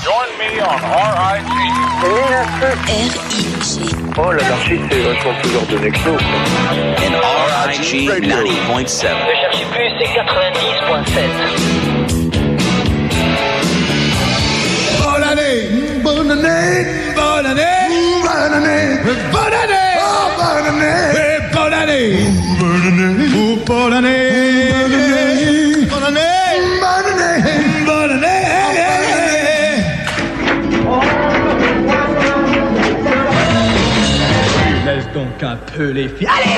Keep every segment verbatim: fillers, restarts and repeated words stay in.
Join me on R I G. R I G. Oh, l'anarchie, c'est vachement plus ordonné que nous. In R I G ninety point seven. Ne cherchez plus, c'est quatre-vingt-dix point sept. Bonne année, bonne année, bonne année, bonne année, bonne année, oh, bonne année, bonne année, bonne année, oh, bonne année, bonne année, bonne année, bonne année. Laisse donc un peu les filles. Allez,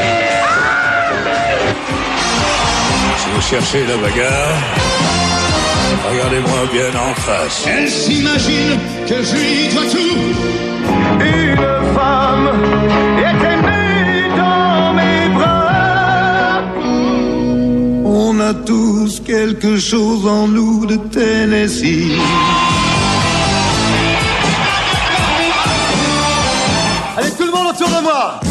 si vous cherchez la bagarre, regardez-moi bien en face. Elle s'imagine que je lui dois tout. Une femme est aimée dans mes bras. On a tous quelque chose en nous de Tennessee. Allez, tout le monde autour de moi.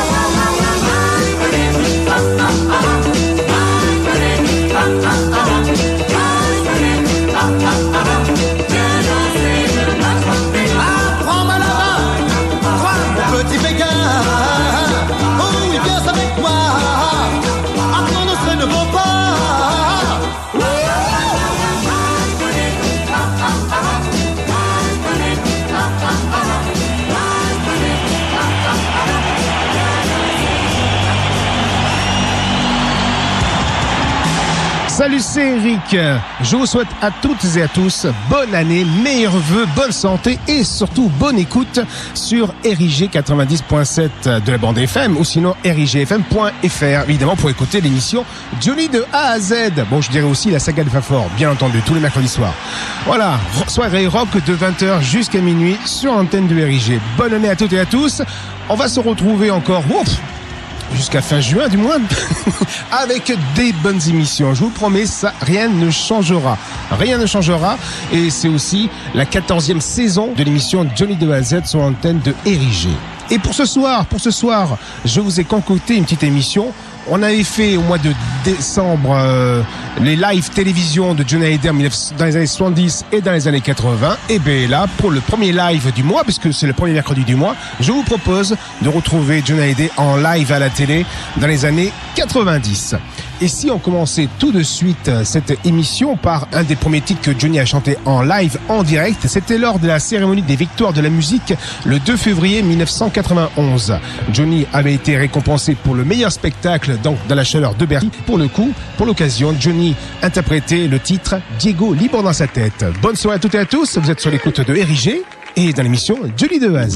Prends-moi la main, toi, mon petit Pékin. Oh oui, viens avec moi. Apprendre ce nouveau pas. Salut, c'est Eric. Je vous souhaite à toutes et à tous bonne année, meilleurs vœux, bonne santé et surtout bonne écoute sur R I G quatre-vingt-dix point sept de la bande F M ou sinon R I G F M point F R, évidemment pour écouter l'émission Johnny de A à Z. Bon, je dirais aussi la saga de Fafort, bien entendu, tous les mercredis soirs. Voilà, soirée rock de vingt heures jusqu'à minuit sur l'antenne de R I G. Bonne année à toutes et à tous. On va se retrouver encore... Ouf, jusqu'à fin juin du moins, avec des bonnes émissions. Je vous promets, ça, rien ne changera. Rien ne changera. Et c'est aussi la quatorzième saison de l'émission Johnny de A à Z sur l'antenne de R I G. Et pour ce soir, pour ce soir, je vous ai concocté une petite émission. On avait fait au mois de décembre euh, les live télévision de Johnny Hallyday dans les années soixante-dix et dans les années quatre-vingts. Et bien là, pour le premier live du mois, puisque c'est le premier mercredi du mois, je vous propose de retrouver Johnny Hallyday en live à la télé dans les années quatre-vingt-dix. Et si on commençait tout de suite cette émission par un des premiers titres que Johnny a chanté en live, en direct, c'était lors de la cérémonie des victoires de la musique le deux février mille neuf cent quatre-vingt-onze. Johnny avait été récompensé pour le meilleur spectacle, donc dans la chaleur de Bercy. Pour le coup, pour l'occasion, Johnny interprétait le titre Diego libre dans sa tête. Bonne soirée à toutes et à tous, vous êtes sur l'écoute de R I G et dans l'émission Johnny de A à Z.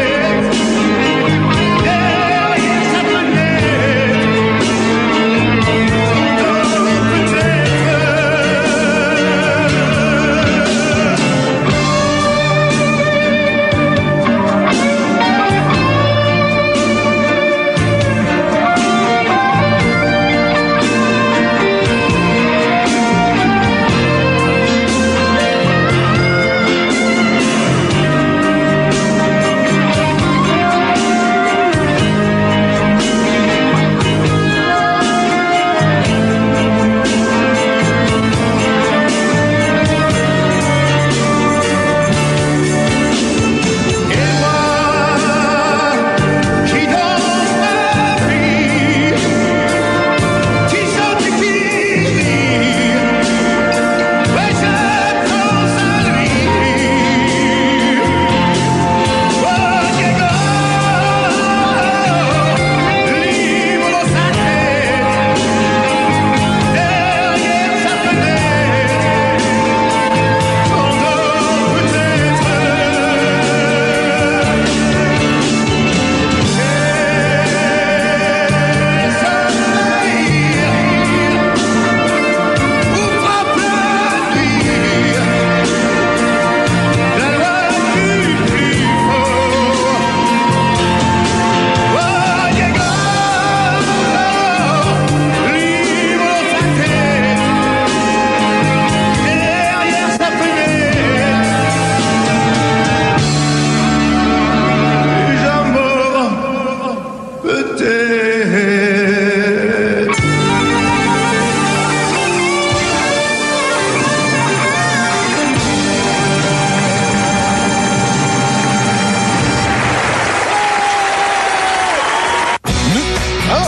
Yeah.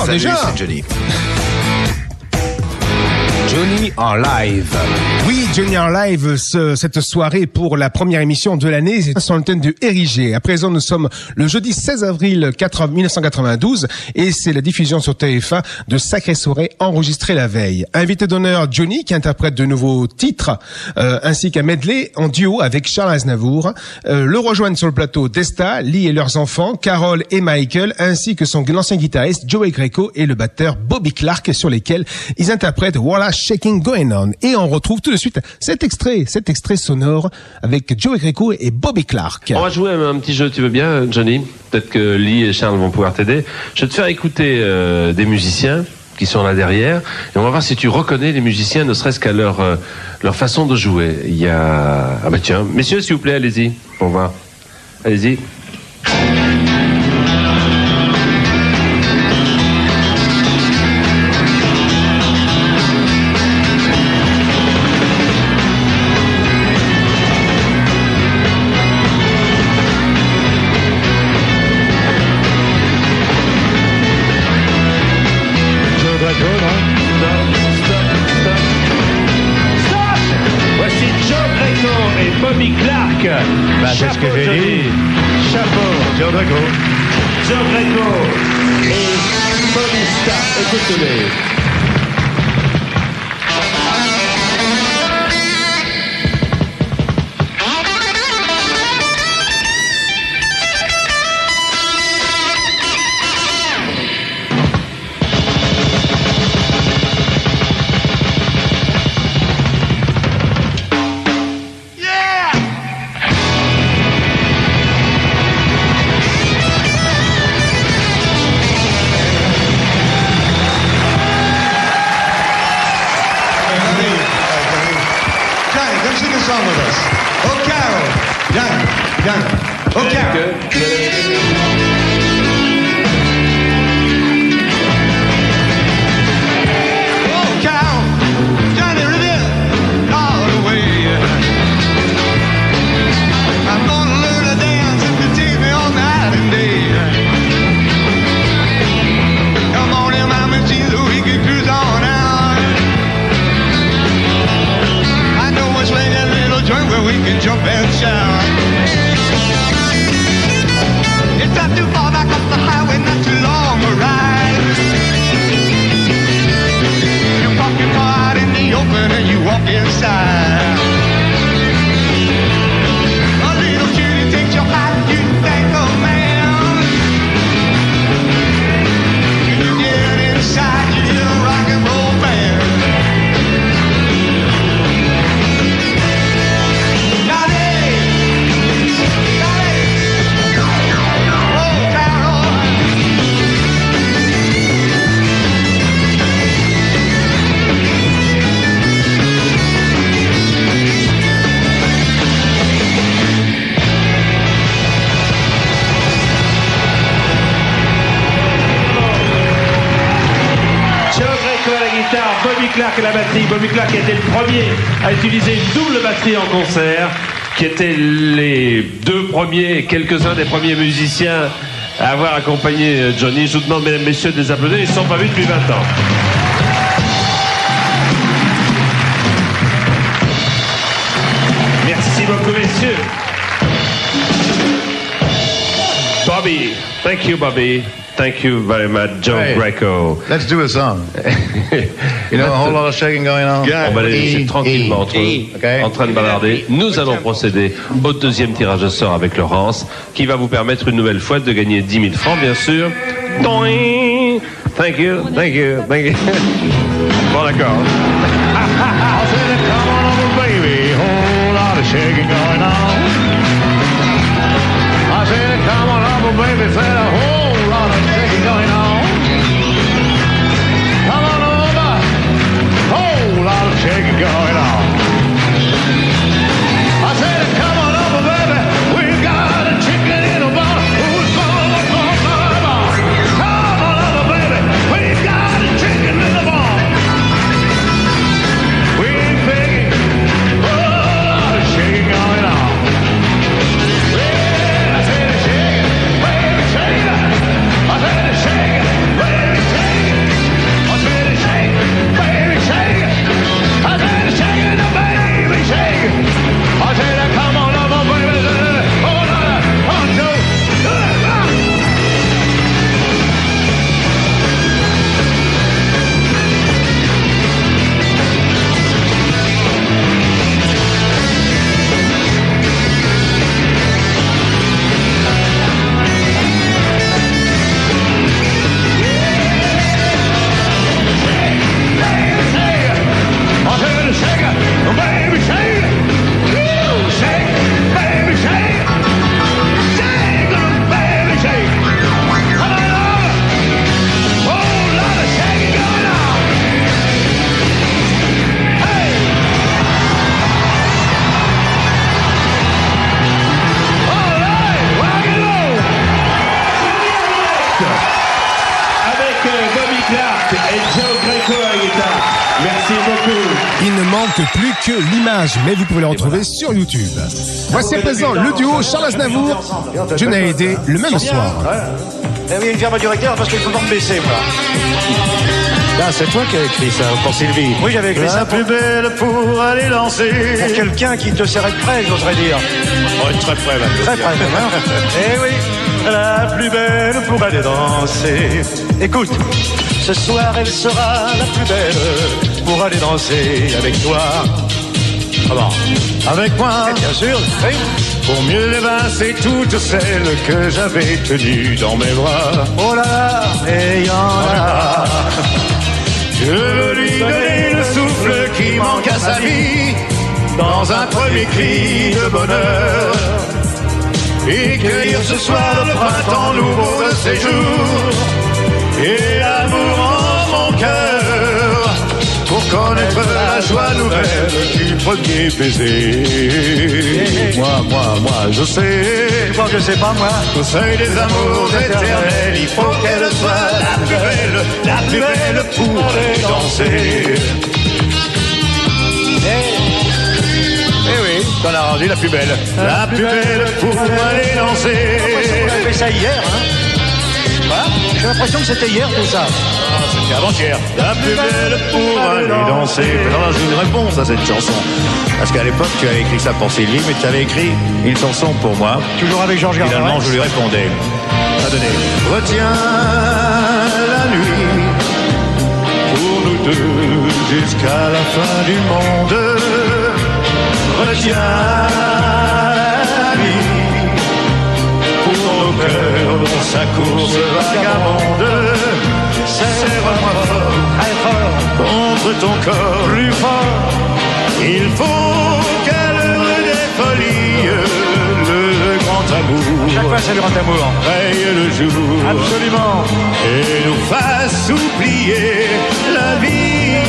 Salut, déjà c'est Johnny. Johnny en live. Oui, Johnny en live, ce, cette soirée pour la première émission de l'année, c'est sur l'antenne de Érigé. À présent, nous sommes le jeudi seize avril mille neuf cent quatre-vingt-douze et c'est la diffusion sur T F un de Sacrée Soirée enregistrée la veille. Invité d'honneur Johnny qui interprète de nouveaux titres euh, ainsi qu'un medley en duo avec Charles Aznavour. Euh, le rejoignent sur le plateau Desta, Lee et leurs enfants, Carole et Michael, ainsi que son l'ancien guitariste Joey Greco et le batteur Bobby Clark sur lesquels ils interprètent Voilà Shaking Going On. Et on retrouve tout de suite cet extrait, cet extrait sonore avec Joey Greco et Bobby Clark. On va jouer un petit jeu, tu veux bien, Johnny? Peut-être que Lee et Charles vont pouvoir t'aider. Je vais te faire écouter euh, des musiciens qui sont là derrière et on va voir si tu reconnais les musiciens, ne serait-ce qu'à leur euh, leur façon de jouer. Il y a ah bah tiens, messieurs, s'il vous plaît, allez-y, on va, allez-y. Bah, c'est ce que j'ai dit. Chapeau, Joe Greco. Joe Greco et Bobby Clark. Écoutez-les. Bobby Clark à la batterie. Bobby Clark était le premier à utiliser une double batterie en concert, qui étaient les deux premiers, quelques-uns des premiers musiciens à avoir accompagné Johnny. Je vous demande, mesdames, messieurs, de les applaudir. Ils ne sont pas vus depuis vingt ans. Merci beaucoup, messieurs. Bobby. Thank you, Bobby. Thank you very much, Joe hey, Greco. Let's do a song. You know, a whole lot of shaking going on. On va les laisser tranquillement entre eux, okay. en train de bavarder. Nous allons procéder au deuxième tirage au sort avec Laurence, qui va vous permettre une nouvelle fois de gagner dix mille francs, bien sûr. Thank you, thank you, thank you. Bon, d'accord. Come on over, baby, said a whole lot of shaking going on. Come on over, whole lot of shaking going on. I said, come on over, baby, we got a chicken in a bar. Who's gonna look on the bar? Come on over, baby, we got a chicken in the bar. We ain't begging, a whole lot of shaking going on. I said, shake it, baby, shake it. avec euh, Bobby Clark et Joe Greco à la guitare. Merci beaucoup. Il ne manque plus que l'image, mais vous pouvez le retrouver sur YouTube. Voici à présent le duo Charles Aznavour, Johnny Hallyday, le même soir. Eh oui, une firme directeur parce qu'il faut pas me baisser, moi. Ah, c'est toi qui as écrit ça pour Sylvie. Oui, j'avais écrit la ça. La plus belle pour aller danser. Pour quelqu'un qui te serrait de près, j'oserais dire. Oh, très près, là. Très près, même, hein. Eh oui, la plus belle pour aller danser. Écoute, ce soir, elle sera la plus belle pour aller danser avec toi. Comment? Avec moi? Et bien sûr, oui. Pour mieux l'évincer toutes celles que j'avais tenues dans mes bras. Oh là là, et y en a. Je veux lui donner le souffle qui manque à sa vie, dans un premier cri de bonheur, et cueillir ce soir le printemps nouveau de ses jours, et l'amour en mon cœur, pour connaître la joie nouvelle du premier baiser. Moi, moi, moi, je sais. Moi, je sais pas, moi. Au seuil des amours éternels, il faut qu'elle soit la plus belle, la plus belle pour aller danser. Eh oui, qu'on a rendu la plus belle. La plus belle pour aller danser. On a fait ça hier, hein. J'ai l'impression que c'était hier tout ça. Ah, c'était avant-hier. La plus belle pour aller danser. Alors j'ai une réponse à cette chanson. Parce qu'à l'époque, tu avais écrit ça pour Sylvie, mais tu avais écrit une chanson pour moi. Toujours avec Georges Gardner. Finalement, je lui répondais. À donner. Retiens la nuit pour nous deux jusqu'à la fin du monde. Retiens la nuit pour nos cœurs dans sa course vagabonde. Serre-moi fort, très fort, contre ton corps plus fort. Il faut qu'à l'heure des folies, le grand amour, chaque fois c'est le grand amour, raye le jour, absolument, et nous fasse oublier la vie.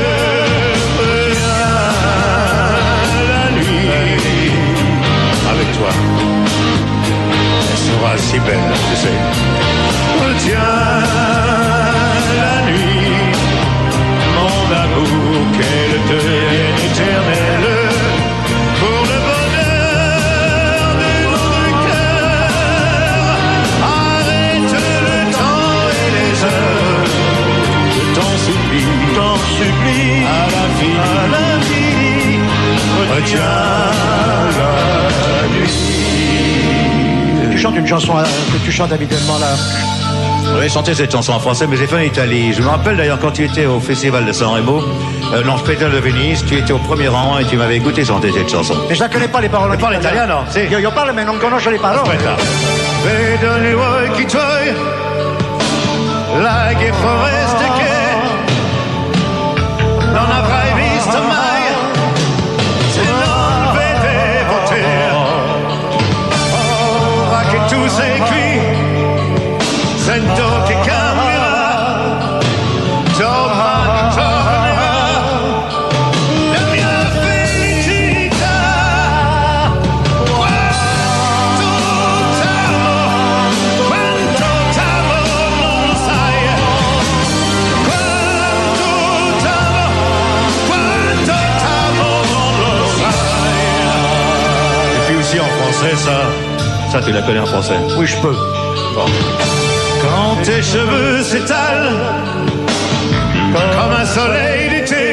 La nuit avec toi, elle sera si belle, tu sais. Retiens la nuit, mon amour, qu'elle devienne éternelle, pour le bonheur de notre cœur. Arrête le temps et les heures, je t'en supplie, t'en supplie, à l'infini, à l'infini, retiens la nuit. Tu chantes une chanson euh, que tu chantes habituellement là. J'avais chanté cette chanson en français, mais j'ai fait en Italie. Je me rappelle d'ailleurs quand tu étais au Festival de San Remo, euh, non, Spectacle de Venise, tu étais au premier rang et tu m'avais écouté chanter cette chanson. Mais je la connais pas les paroles. Tu parles italien, non? Sì. Io, io parlo, mais non conosco le parole. Aspetta. Vedo gli occhi tuoi, like foreste che non avrai visto mai, se non vedevo te. Ora che tu sei qui, sento che cambierà, domani tornerà la mia felicità. Quanto t'amo, quanto t'amo non lo sai. Quanto t'amo, quanto t'amo non lo sai. Et puis aussi en français, ça, ça tu la connais en français? Oui, je peux. Bon. Quand tes cheveux s'étalent comme un soleil d'été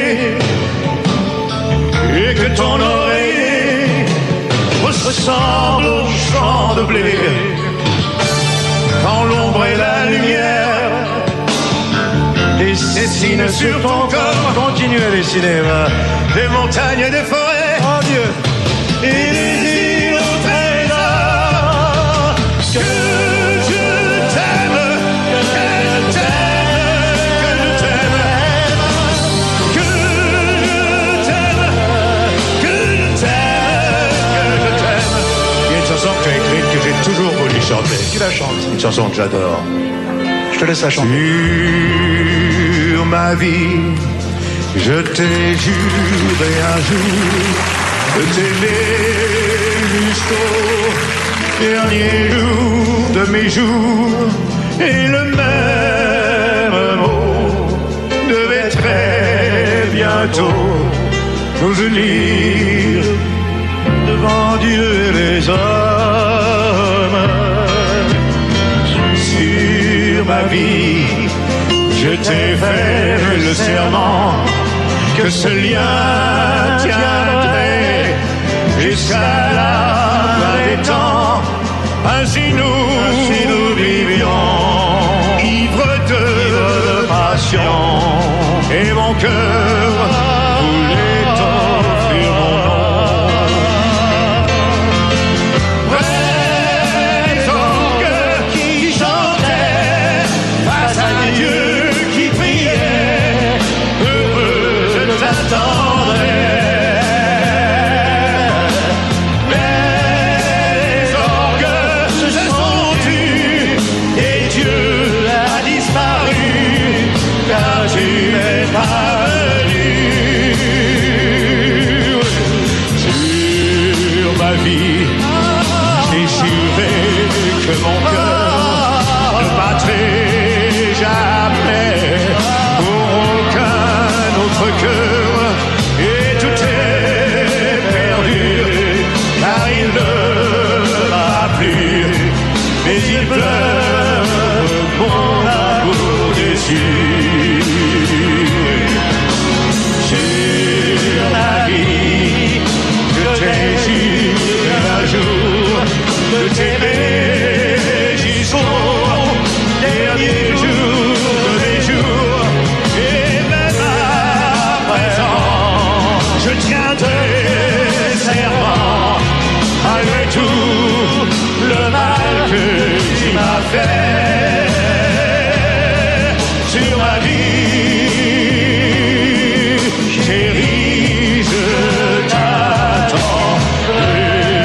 et que ton oreiller ressemble au champ de blé, quand l'ombre et la lumière dessinent sur ton corps, continue à dessiner, va. Des montagnes et des forêts, Oh Dieu, et des îles au trésor, que je t'aime, que je t'aime, que je t'aime, que je t'aime, que je t'aime, que je t'aime. Il y a une chanson que tu as écrite que j'ai toujours voulu chanter. tu la chantes. Une chanson que j'adore. Je te laisse la chanter. Sur ma vie, je t'ai juré un jour de t'aimer jusqu'au dernier jour de mes jours, et le même mot devait très bientôt nous unir devant Dieu et les hommes. Sur ma vie, je t'ai fait le serment que ce lien tiendrait jusqu'à la fin des temps. Ainsi nous, ainsi nous vivions, ivres de passion, et mon cœur voulait t'offrir mon nom. Vrais orgues qui chantaient face à Dieu qui priait, heureux je t'attendrai. J'ai juré que mon cœur ne battrait jamais pour aucun autre cœur, et tout est perdu car il ne va plus, mais il pleure mon amour déçu. Sur la vie, je t'ai juré un jour de t'aimer jusqu'au dernier jour des jours, et même à présent je tiendrai serment malgré tout le mal que tu m'as fait. Sur ma vie, chérie, je t'attendrai.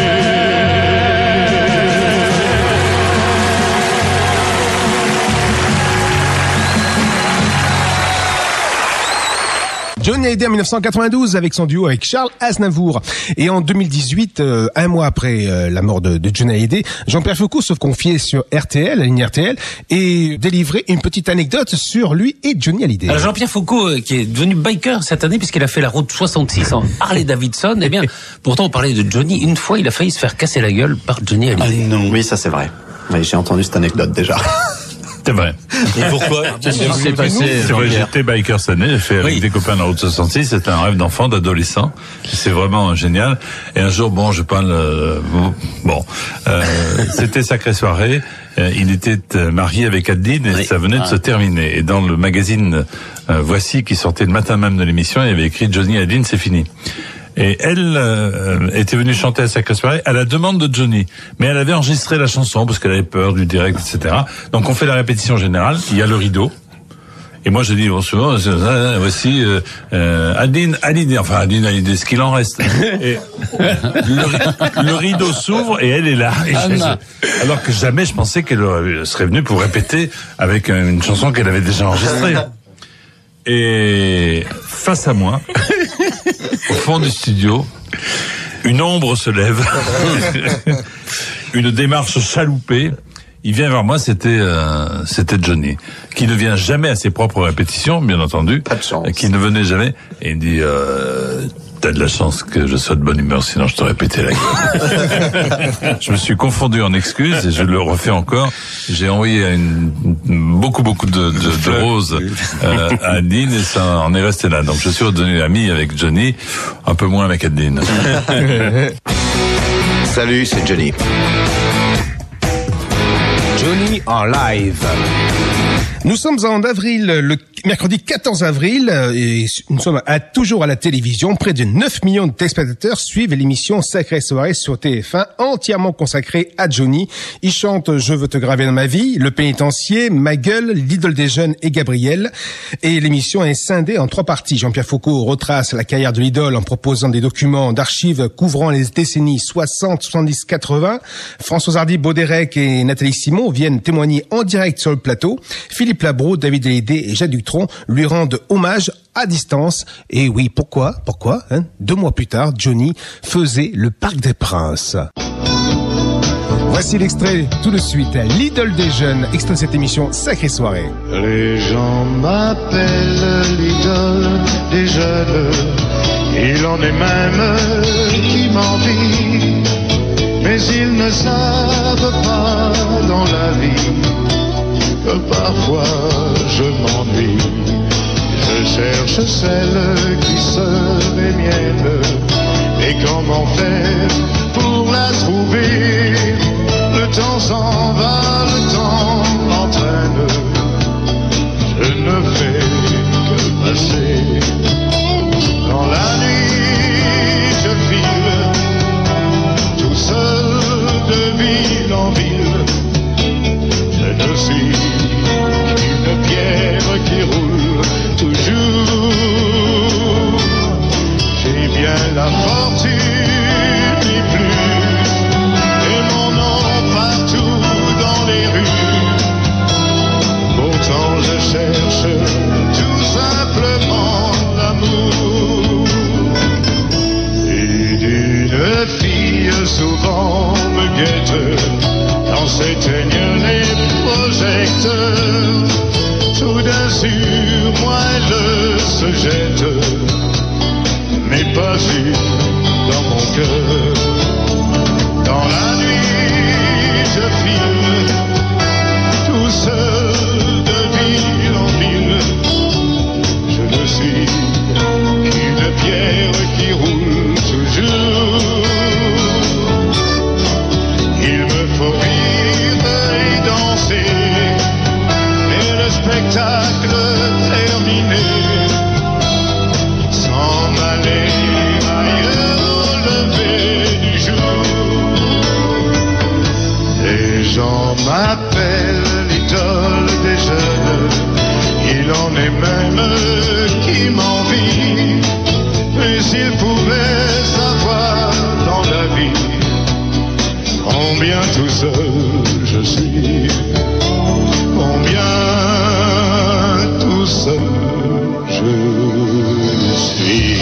Johnny Hallyday en dix-neuf cent quatre-vingt-douze avec son duo avec Charles Aznavour. Et en deux mille dix-huit, euh, un mois après euh, la mort de, de Johnny Hallyday, Jean-Pierre Foucault se confiait sur R T L, la ligne R T L, et délivrait une petite anecdote sur lui et Johnny Hallyday. Alors Jean-Pierre Foucault, euh, qui est devenu biker cette année puisqu'il a fait la route soixante-six en Harley-Davidson, eh bien, pourtant on parlait de Johnny, une fois il a failli se faire casser la gueule par Johnny Hallyday. Ah non. Oui, ça c'est vrai. Oui, j'ai entendu cette anecdote déjà. C'est vrai. Et pourquoi? Qu'est-ce qui s'est passé? C'est vrai, j'étais biker cette année, j'ai fait avec Oui. des copains de la route soixante-six, c'était un rêve d'enfant, d'adolescent. C'est vraiment génial. Et un jour, bon, je parle, euh, bon, euh, c'était sacrée soirée. Euh, il était euh, marié avec Adeline et Oui. ça venait de Ah. se terminer. Et dans le magazine euh, Voici, qui sortait le matin même de l'émission, il y avait écrit Johnny Adeline, c'est fini. Et elle euh, était venue chanter à Sacrée Soirée à la demande de Johnny. Mais elle avait enregistré la chanson parce qu'elle avait peur du direct, et cetera. Donc on fait la répétition générale, il y a le rideau. Et moi je dis, bon, souvent, euh, voici euh, euh, Adeline, Adeline, enfin Adeline, Adeline, ce qu'il en reste. Et le, le rideau s'ouvre et elle est là. Et je- alors que jamais je pensais qu'elle aurait- serait venue pour répéter avec une chanson qu'elle avait déjà enregistrée. Et face à moi, au fond du studio, une ombre se lève, une démarche chaloupée. Il vient vers moi, c'était euh, c'était Johnny, qui ne vient jamais à ses propres répétitions, bien entendu, Pas de chance. qui ne venait jamais, et il dit euh, t'as de la chance que je sois de bonne humeur, sinon je t'aurais pété la gueule. Je me suis confondu en excuses et je le refais encore. J'ai envoyé une, beaucoup beaucoup de, de, de roses euh, à Adeline et ça en est resté là. Donc je suis redevenu ami avec Johnny, un peu moins avec Adeline. Salut, c'est Johnny. Johnny en live. Nous sommes en avril, le mercredi quatorze avril, et nous sommes à, toujours à la télévision. Près de neuf millions de téléspectateurs suivent l'émission Sacrée Soirée sur T F un, entièrement consacrée à Johnny. Il chante Je veux te graver dans ma vie, Le Pénitencier, Ma gueule, L'idole des jeunes et Gabriel. Et l'émission est scindée en trois parties. Jean-Pierre Foucault retrace la carrière de l'idole en proposant des documents d'archives couvrant les décennies soixante, soixante-dix, quatre-vingts. Françoise Hardy, Bauderec et Nathalie Simon viennent témoigner en direct sur le plateau. Philippe Labro, David Hallyday et Jacques Dutronc lui rendent hommage à distance. Et oui, pourquoi Pourquoi hein Deux mois plus tard, Johnny faisait le Parc des Princes. Voici l'extrait tout de suite, l'idole des jeunes, extrait de cette émission Sacrée Soirée. Les gens m'appellent l'idole des jeunes, il en est même qui m'envie, mais ils ne savent pas dans la vie que parfois je m'ennuie. Je cherche celle qui serait mienne, et comment faire pour la trouver? Le temps s'en va, le temps m'entraîne, je ne fais que passer. Dans la nuit je file, tout seul de ville en ville, je ne suis qu'une pierre qui roule toujours. J'ai bien la fortune ni plus, et mon nom partout dans les rues. Pourtant je cherche tout simplement l'amour. Et d'une fille souvent me guette quand s'éteignent les projecteurs. Tout d'un sur moi elle se jette, mais pas une dans mon cœur. Dans la nuit je file, tout seul de ville en ville, je ne suis qu'une pierre qui roule toujours. Il me faut vivre et danser, et le spectacle terminé, s'en aller ailleurs au lever du jour. Les gens m'appellent l'idole des jeunes, il en est même qui m'envie, mais s'ils pouvaient savoir dans la vie combien tout seul je suis, combien tout seul je suis.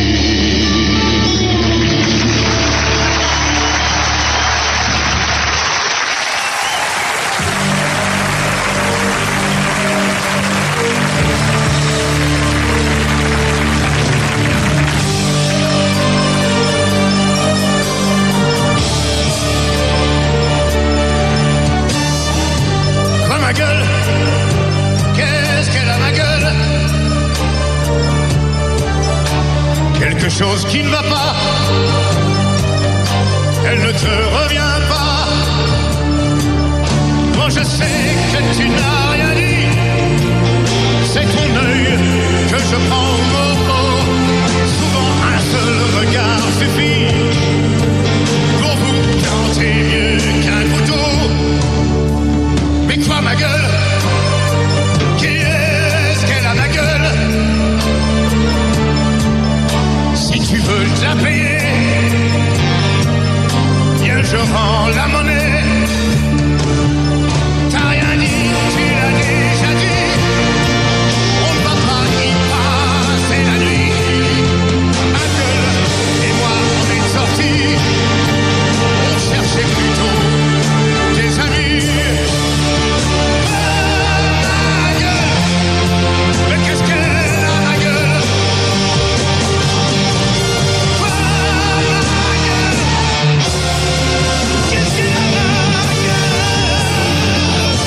Quoi ma gueule? Qu'est-ce qu'elle a ma gueule? Quelque chose qui ne va pas, elle ne te revient pas. Moi je sais que tu n'as rien dit, c'est ton œil que je prends au mot. Souvent un seul regard suffit pour vous planter mieux qu'un couteau. Mais quoi ma gueule? Qui est-ce qu'elle a ma gueule? Si tu veux te la payer, bien je rends la monnaie. T'as rien dit, tu l'as déjà dit. On ne va pas y passer la nuit. Ma gueule et moi on est sortis, on cherchait plutôt des amis. Ma gueule, mais qu'est-ce qu'elle a ma gueule? Qu'est-ce qu'elle a ma gueule?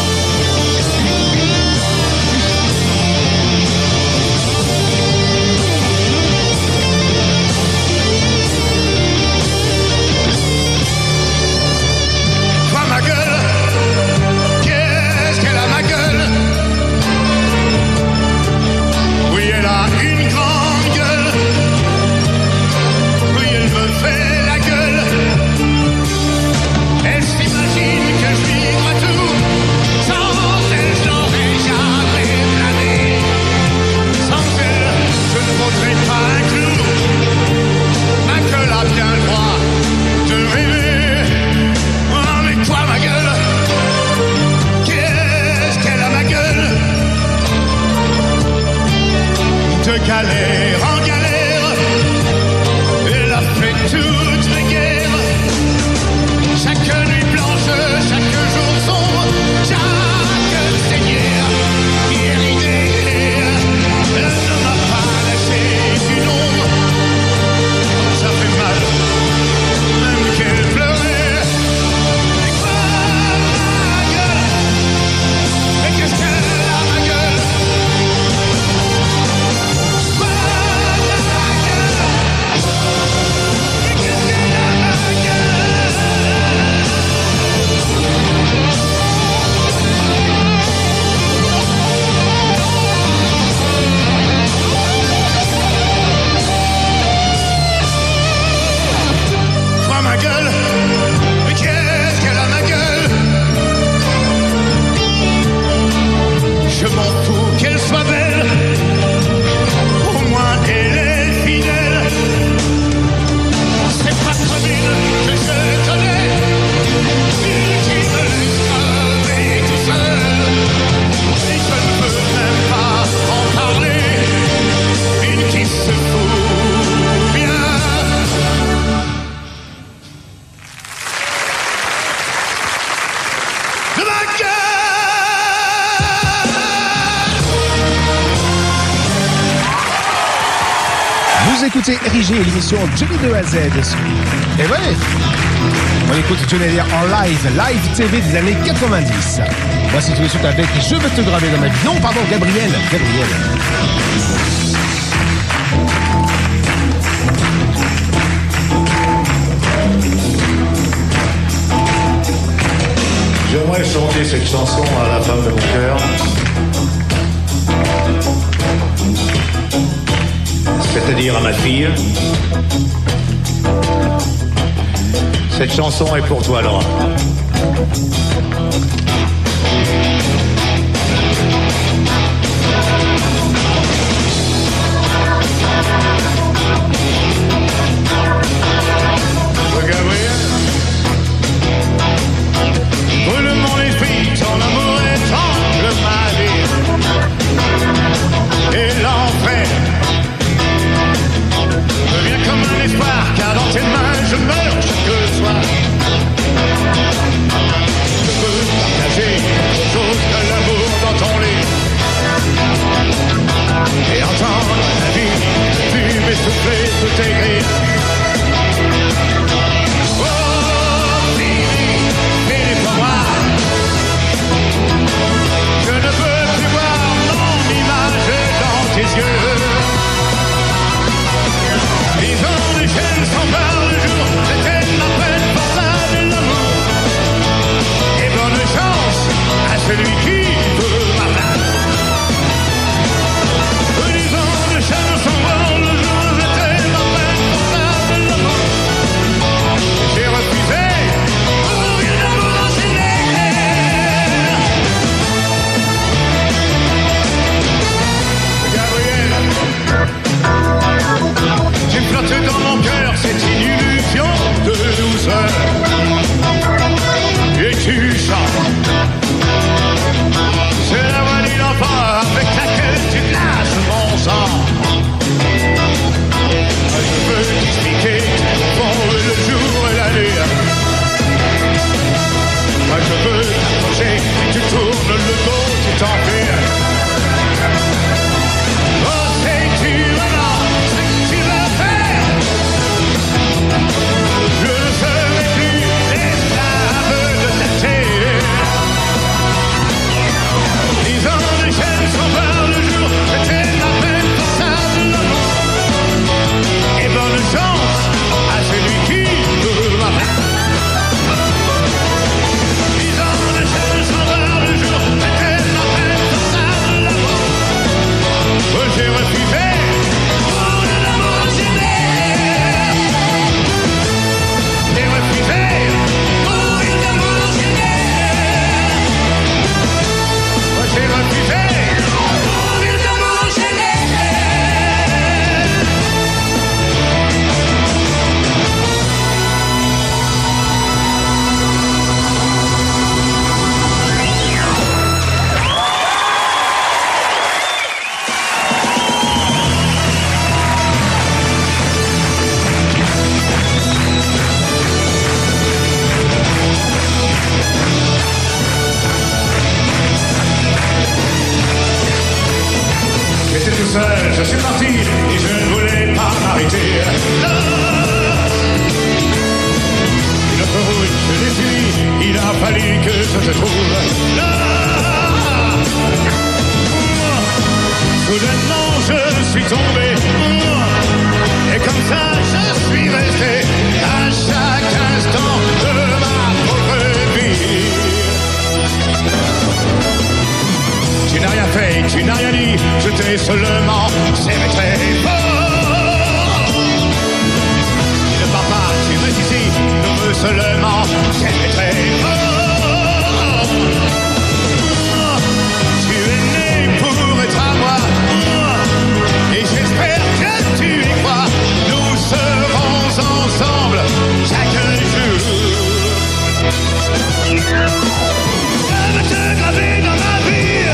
Quoi ma gueule? Qu'est-ce qu'elle a ma gueule? Oui, elle a une grande gueule. Oui, elle me fait la gueule. Elle s'imagine que je lui crois tout. Sans elle, je n'aurais jamais plané. Sans elle, je ne vaudrais pas un clou. Ma gueule a bien le droit de rêver. Oh, mais quoi ma gueule? Qu'est-ce qu'elle a ma gueule? De galère en galère, elle a fait toutes les guerres. Chaque nuit blanche Vous écoutez R I G, l'émission Johnny de A à Z. Et ouais, on écoute Johnny Hallyday en live, live T V des années quatre-vingt-dix. Voici tout de suite avec Je veux te graver dans ma vie. Non, pardon, Gabriel. Gabriel. J'aimerais chanter cette chanson à la femme de mon cœur. C'est-à-dire à ma fille. Cette chanson est pour toi, Laura. Gabriel, brûle mon esprit, ton amour étrangle ma vie. Et l'enfer devient comme un espoir, car dans tes mains je meurs chaque soir. Je veux partager autre chose que l'amour dans ton lit. Et entendre la vie, tu m'essouffler sous tes griffes. Oh, fini, fini pour moi. Je ne peux plus voir mon image dans tes yeux. Les ans de chaîne s'en par le jour, c'était ma peine pour ça de l'amour. Et bonne chance à celui qui veut ma place. Les ans de chaîne s'en par le jour, c'était ma peine pour ça de l'amour. J'ai refusé pour une amour enchaîné. Gabriel, j'ai flotté dans mon cœur cette illusion de douceur. Et tu chantes, c'est la voix d'une enfant avec laquelle tu glaces mon sang. Je peux t'expliquer pour le jour et la nuit. Moi je veux t'approcher, tu tournes le dos, tu t'enfuis. Oh, sais-tu maintenant ce que tu veux faire? Je ne serai plus l'esclave de ta terre. Les ans de chaîne s'en par le jour, c'était ma peine pour ça de l'amour. Et bonne chance à celui qui veut ma main. Les ans de chaîne s'en par le jour, c'était ma peine pour ça de l'amour. Oh, j'ai refusé pour un amour enchaîné. J'ai refusé pour une amour enchaîné. Oh, j'ai refusé pour une amour enchaîné. J'étais tout seul, je suis parti et je ne voulais pas m'arrêter. Une autre route, je l'ai suivi, il a fallu que je te trouve. Soudainement je suis tombé, et comme ça je suis resté à chaque instant de ma pauvre vie. Tu n'as rien fait, tu n'as rien dit, je t'ai seulement serré très fort. Tu ne pars pas, tu restes ici, je veux seulement serrer très fort. Tu es né pour être à moi, et j'espère que tu y crois. Nous serons ensemble chaque jour. Je veux te graver dans ma vie.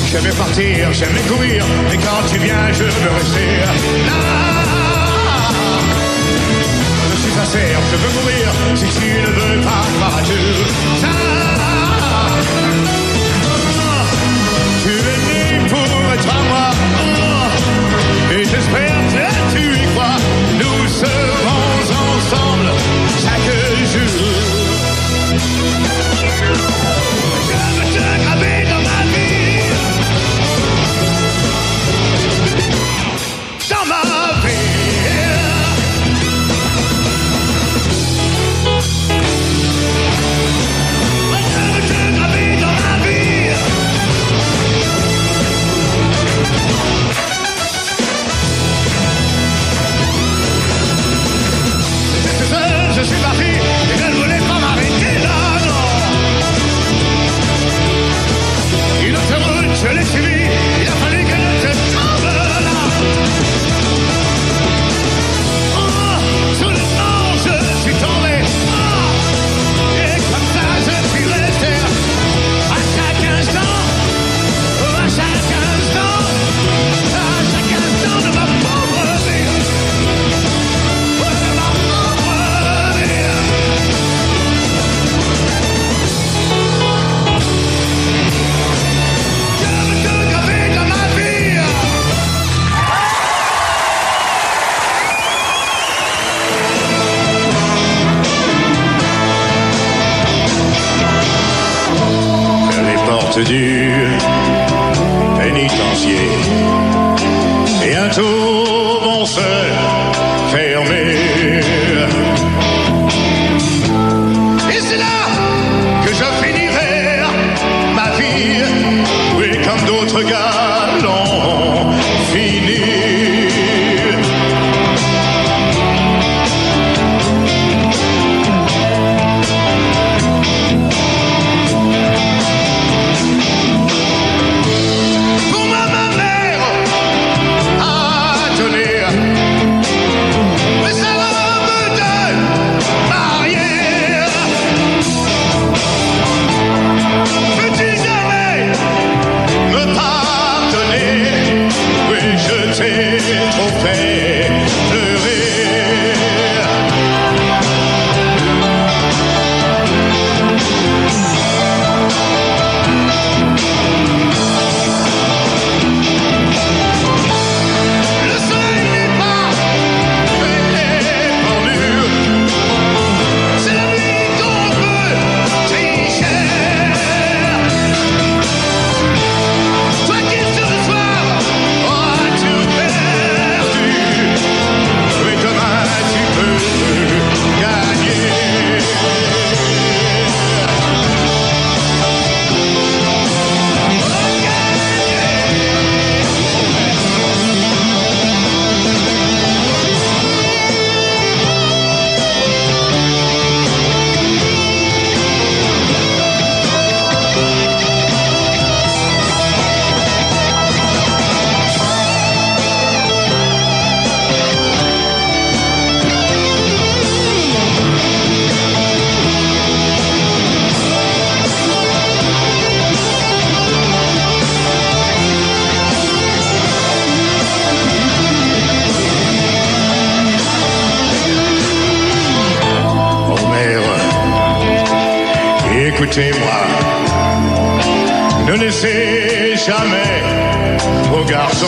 J'aimais partir, j'aimais courir, mais quand tu viens, je veux rester là. Je suis sincère, je veux mourir, si tu ne veux pas croire à tout ça. Tu es né pour être à moi, et j'espère que tu y crois. Nous serons ensemble chaque jour. Je veux te graver dans ma vie, dans ma vie. Je veux te graver dans ma vie. J'étais seul, je suis parti, et je ne voulais pas m'arrêter là, non. Une autre route, je l'ai suivi, il a fallu que je te tombe là. Oh, sous le vent, je suis tombé. Oh, et comme ça, je suis resté. À chaque instant, à chaque instant, à chaque instant de ma pauvre vie. Ouais, de ma pauvre vie. Je veux te graver dans ma vie. Les portes du pénitencier bientôt vont se fermer. Et c'est là que je finirai ma vie. Oui, comme d'autres gars l'ont fini. Pour moi, ma mère a donné sa robe de mariée. Peux-tu jamais me pardonner? Oui, je t'ai trop fait pleurer. Le soleil n'est pas répandu. C'est la nuit qu'on peut tricher. Toi qui ce soir auras tout perdu. Oui, demain tu peux gagner. Oh mère, écoutez-moi, ne laissez jamais vos garçons.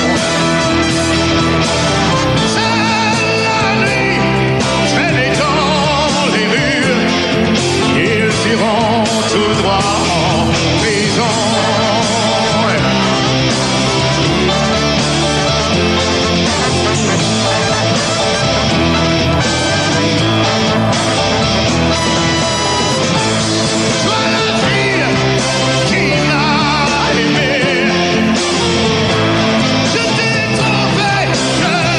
La nuit, traîner dans les rues, Ils iront tout droit en prison. toi la fille qui m'a aimé. Je t'ai trompé, je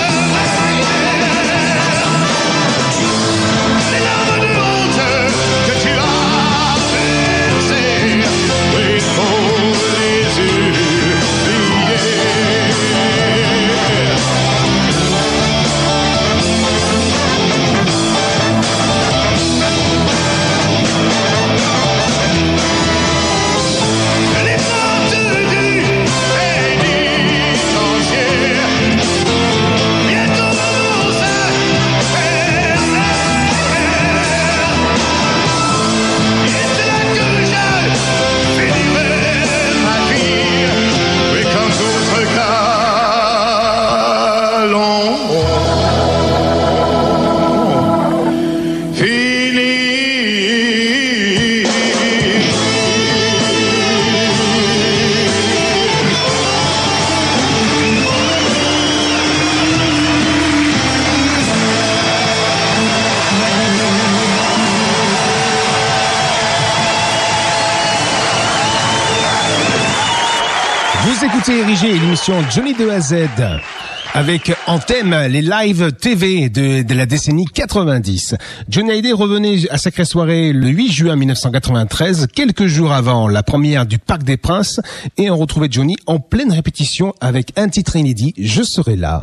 Vous écoutez Érigé, l'émission Johnny de A à Z, avec en thème les live T V de, de la décennie quatre-vingt-dix. Johnny Hallyday revenait à Sacrée Soirée le huit juin mille neuf cent quatre-vingt-treize, quelques jours avant la première du Parc des Princes, et on retrouvait Johnny en pleine répétition avec un titre inédit, Je serai là.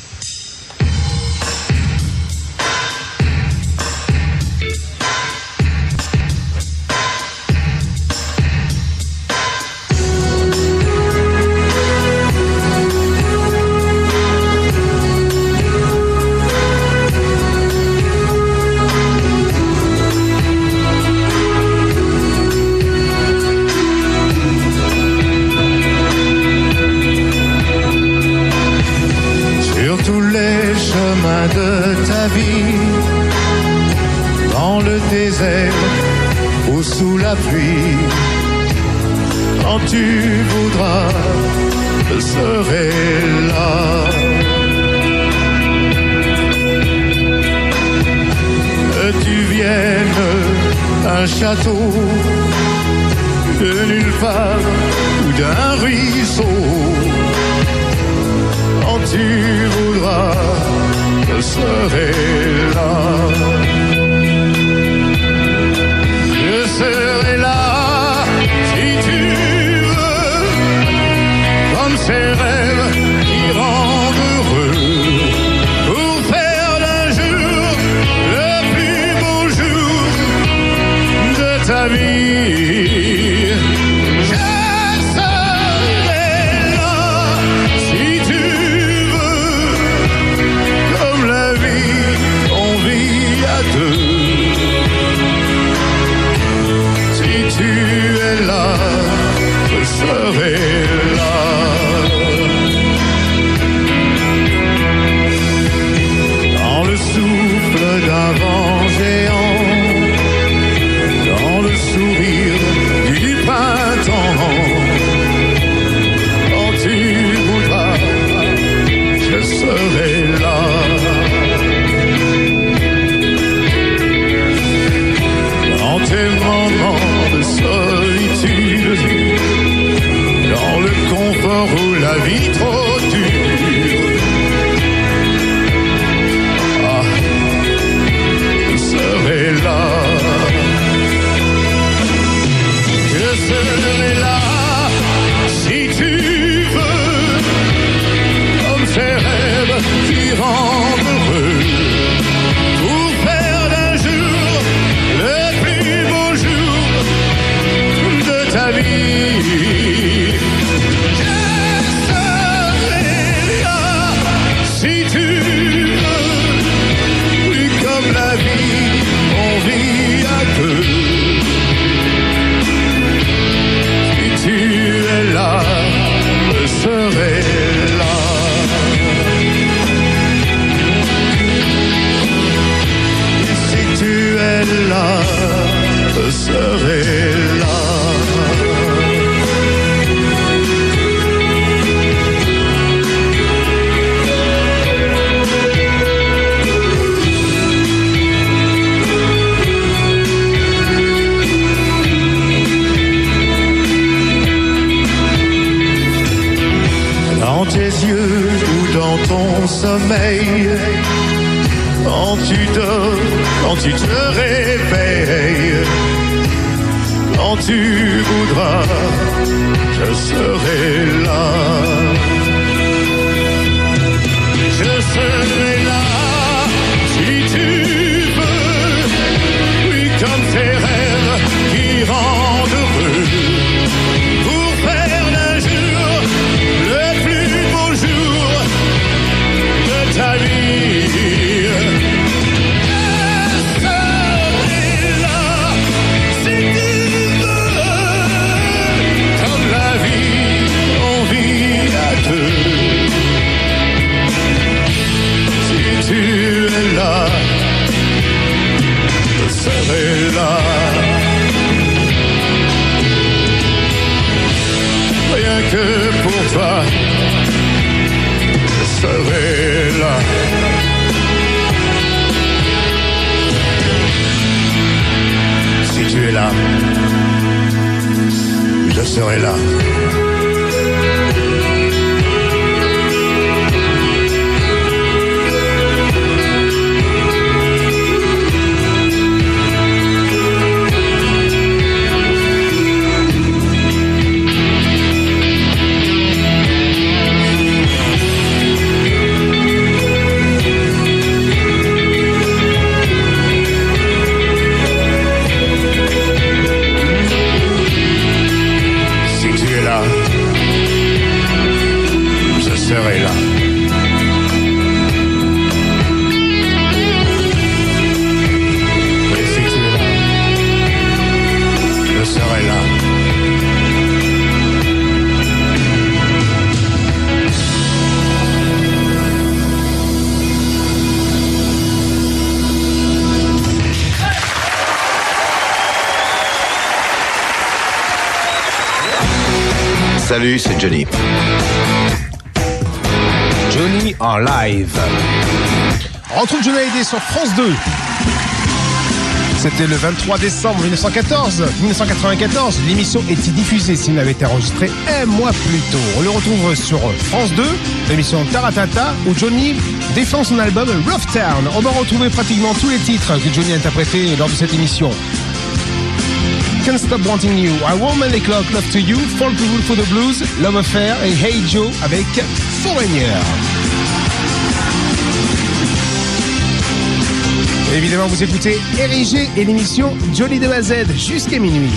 De ta vie, dans le désert ou sous la pluie, quand tu voudras, je serai là. Que tu viennes d'un château, de nulle part ou d'un ruisseau, quand tu voudras, je serai là. Je serai là si tu veux, comme ces rêves qui rendent heureux, pour faire d'un jour le plus beau jour de ta vie. Si tu es là, je serai là. Dans le souffle d'un vent géant, dans le sourire du printemps, quand tu voudras, je serai là. Tes moments de solitude, dans le confort où la vie trop dure, ah, je serai là. Je serai là si tu veux, comme ces rêves qui rendent heureux, pour faire d'un jour le plus beau jour de ta vie. Je serai là si tu veux, plus comme la vie, on vit à deux. Si tu es là, je serai là. Si tu es là, je serai là. Dans tes yeux ou dans ton sommeil, quand tu dors, quand tu te réveilles, quand tu voudras, je serai là. Je serai là si tu veux, oui, comme ces rêves qui rendent heureux, pour faire d'un jour le plus beau jour de ta vie. Si tu es là, je serai là. Rien que pour toi, je serai là. Si tu es là, je serai là. Salut, c'est Johnny. Johnny en live. On retrouve Johnny Hallyday sur France deux. C'était le vingt-trois décembre mille neuf cent quatorze, mille neuf cent quatre-vingt-quatorze. L'émission était diffusée s'il n'avait été enregistrée un mois plus tôt. On le retrouve sur France deux, l'émission Taratata, où Johnny défend son album Rough Town. On va retrouver pratiquement tous les titres que Johnny a interprétés lors de cette émission. Can't Stop Wanting You, I Won't Make Love Love to You, Fall to Rule for the Blues, Love Affair et Hey Joe avec Foreigner. Évidemment, vous écoutez R I G et l'émission Johnny de A à Z jusqu'à minuit.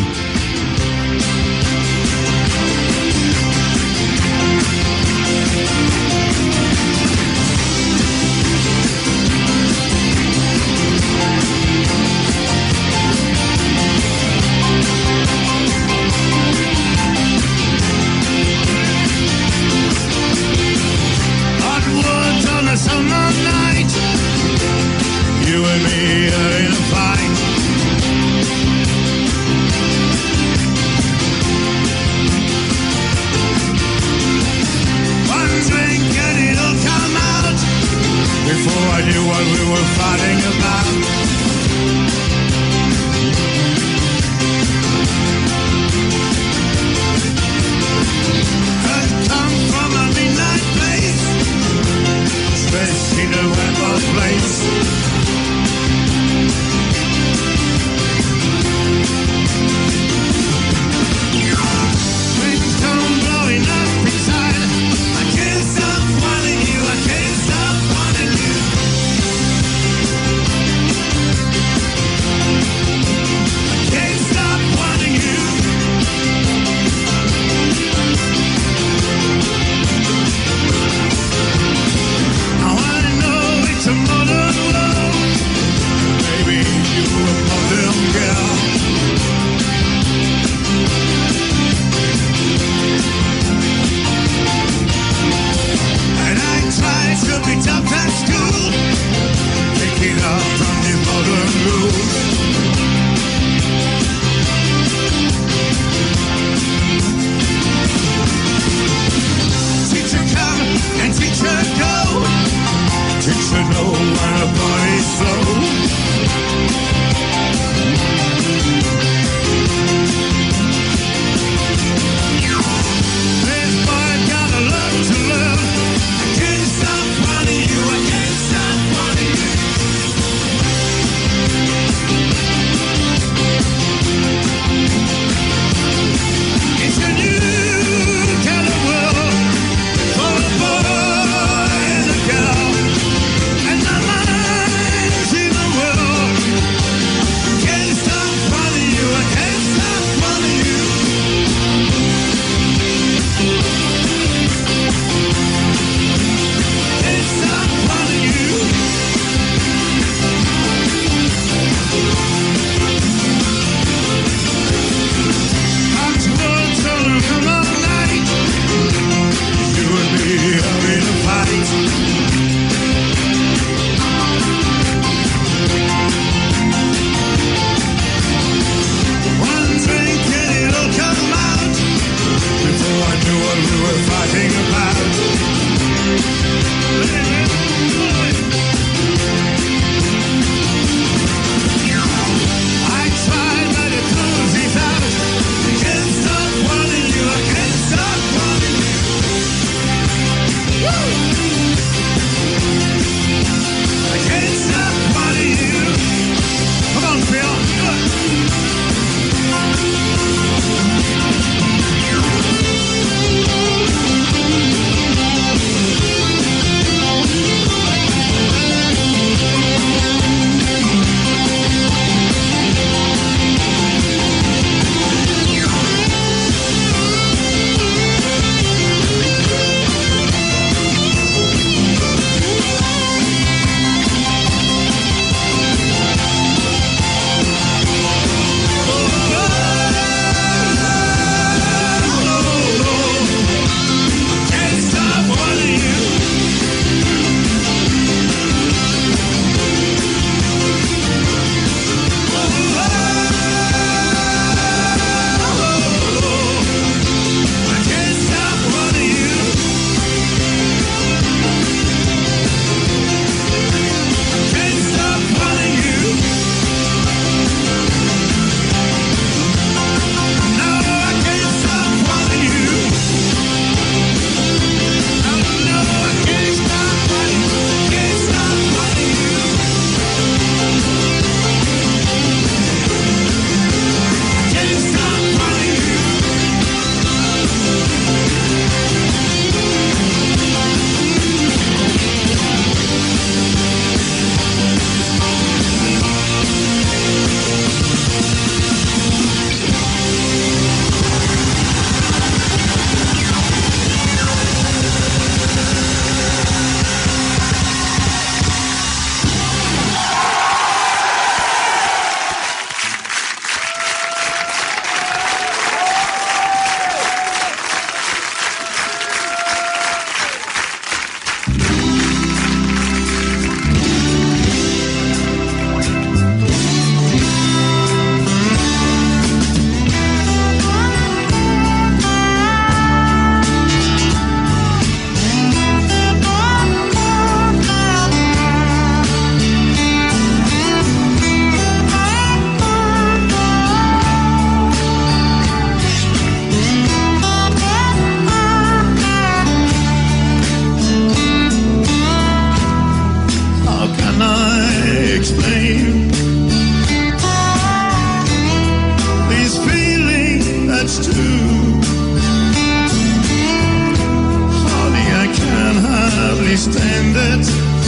understand it.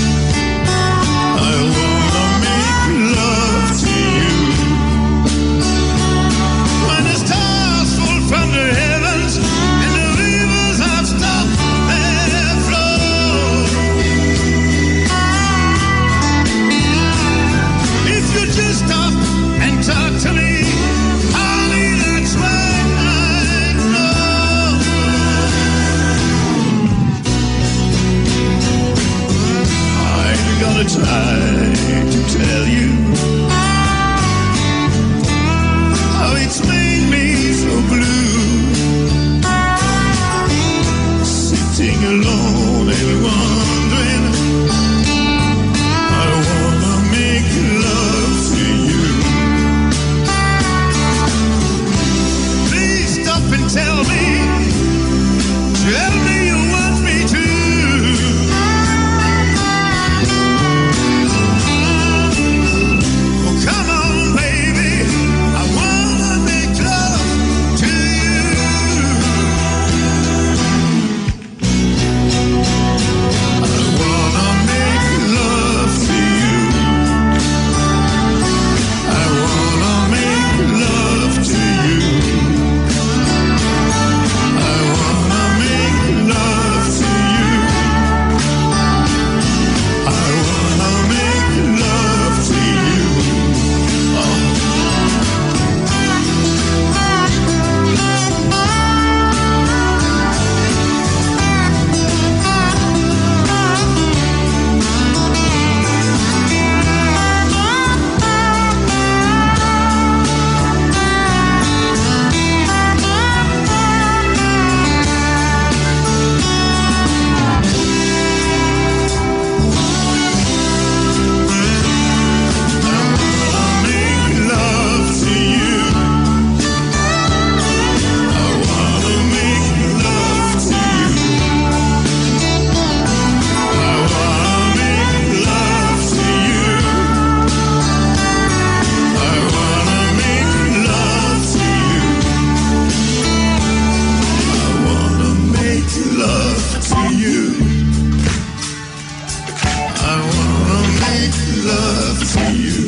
I wanna make love to you. When the stars fall from the heavens and the rivers have stopped their flow, if you just stop and talk to me, honey, that's when I know. I've got a time to tell you how it's made me so blue, sitting alone and wondering. I wanna make love to you. Please stop and tell me, tell me you want me to. Oh, come on, baby, I wanna make love to you. I wanna make love to you. I wanna make love to you. I wanna make love to you. I wanna make love to you. Oh. Make love to you. I wanna make love to you. I wanna make love to you. I wanna make love to you. I wanna make love to you. I wanna make love to you.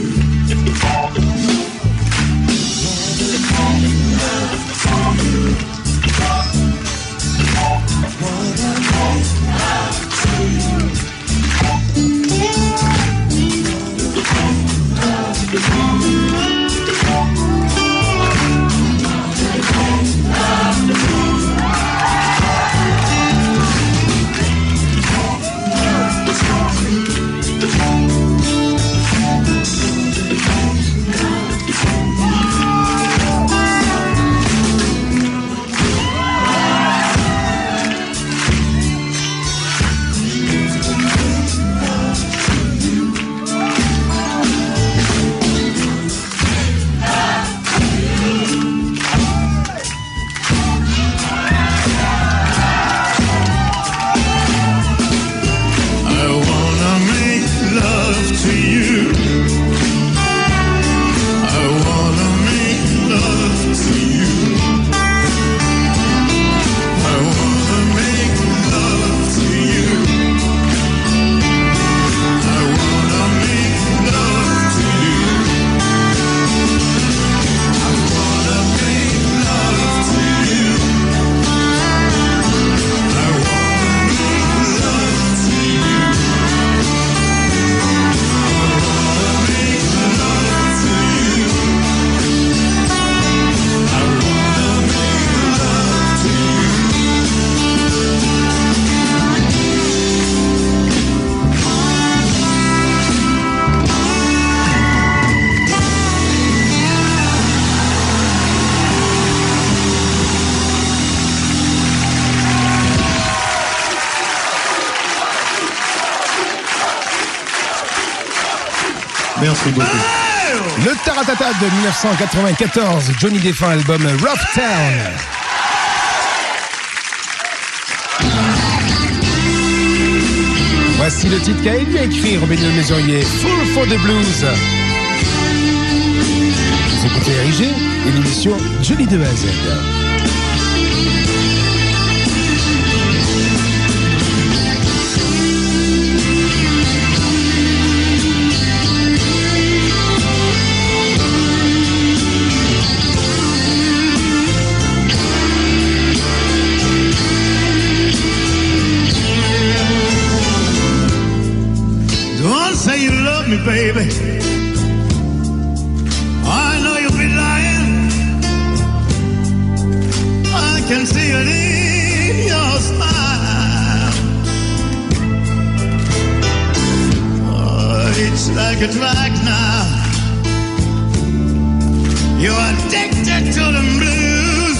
I wanna make love to you. I wanna make love to you. I wanna make love to you. I wanna make love to you. I wanna make love to you. I wanna make love to you. Merci beaucoup. Le Taratata de dix-neuf cent quatre-vingt-quatorze, Johnny Défunt, album Rough Town. Voici le titre qu'a lui écrit Robin Le Mesurier, Full for the Blues. Vous écoutez R I G et l'émission Johnny de A à Z. baby. I know you'll be lying. I can see it in your smile. Oh, it's like a drag now. You're addicted to the blues.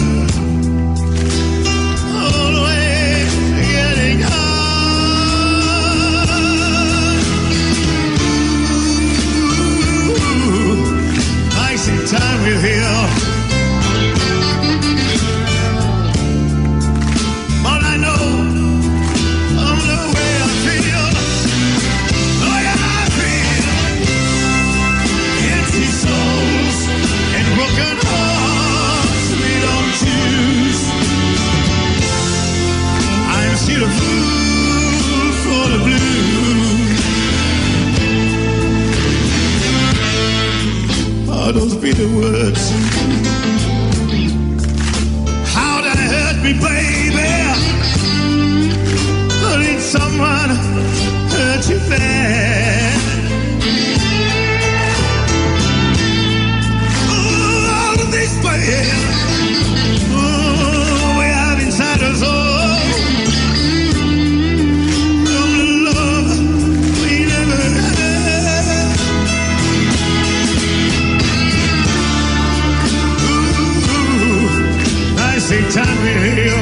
Always getting high. Time with you. All I know, I'm the way I feel. Oh yeah, I feel. Empty souls and broken hearts we don't choose. I'm still a fool for the blues. Oh, those be the words. How that hurt me, baby. But did someone hurt you bad? Oh, all of this pain. Oh, we have inside us all. From the love we never had. Say time will heal.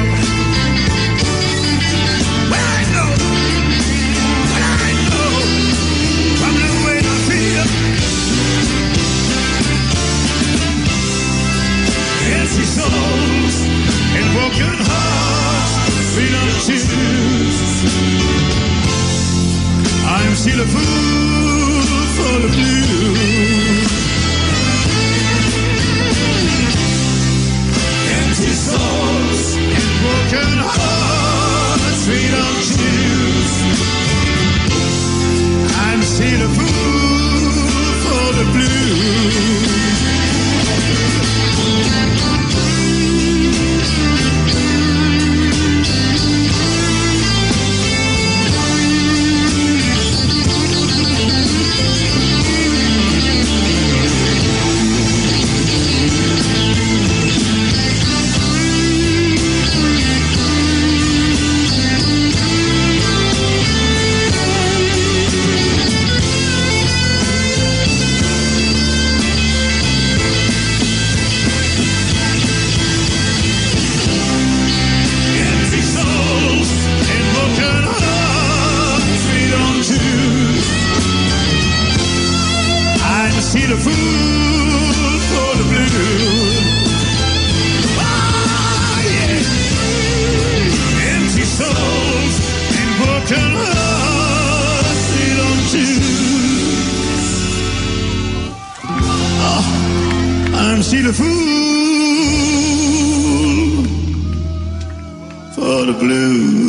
Well, I know, well, I know, from the way I feel. Empty souls and broken hearts we don't choose. I'm still a fool for the blues. Empty souls and broken hearts we don't choose. I'm still a fool for the blues. See the fool for the blues. Ah, yeah. Empty souls and broken hearts we don't choose. Oh, I'm see the fool for the blues.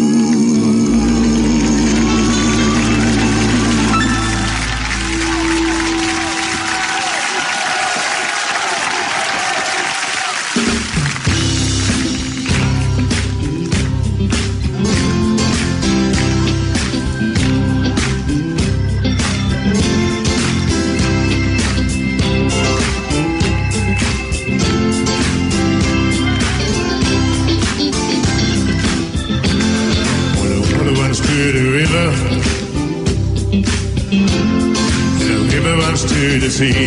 To the sea,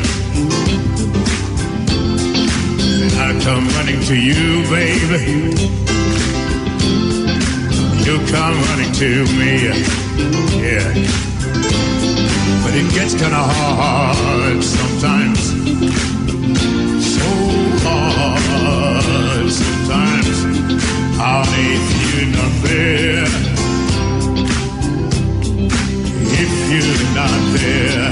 I come running to you, baby. You come running to me, yeah. But it gets kinda hard sometimes, so hard sometimes. Honey, if you're not there, if you're not there.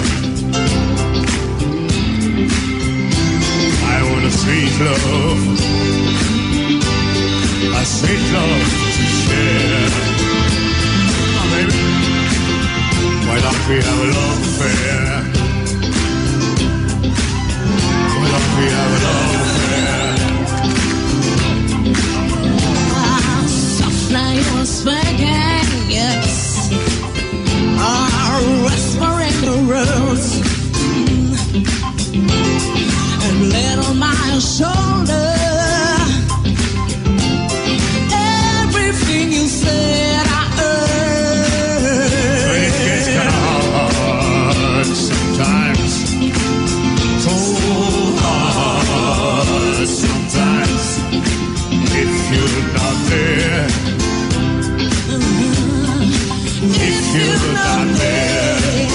I want a sweet love, a sweet love to share. Oh, baby, why don't we have a love affair? Why don't we have a love affair? Ah, soft night was swagger, yes. Ah, whispering conquerors and laid on my shoulder everything you said I heard. But it gets hard sometimes, so hard sometimes. If you're not there, if you're not there,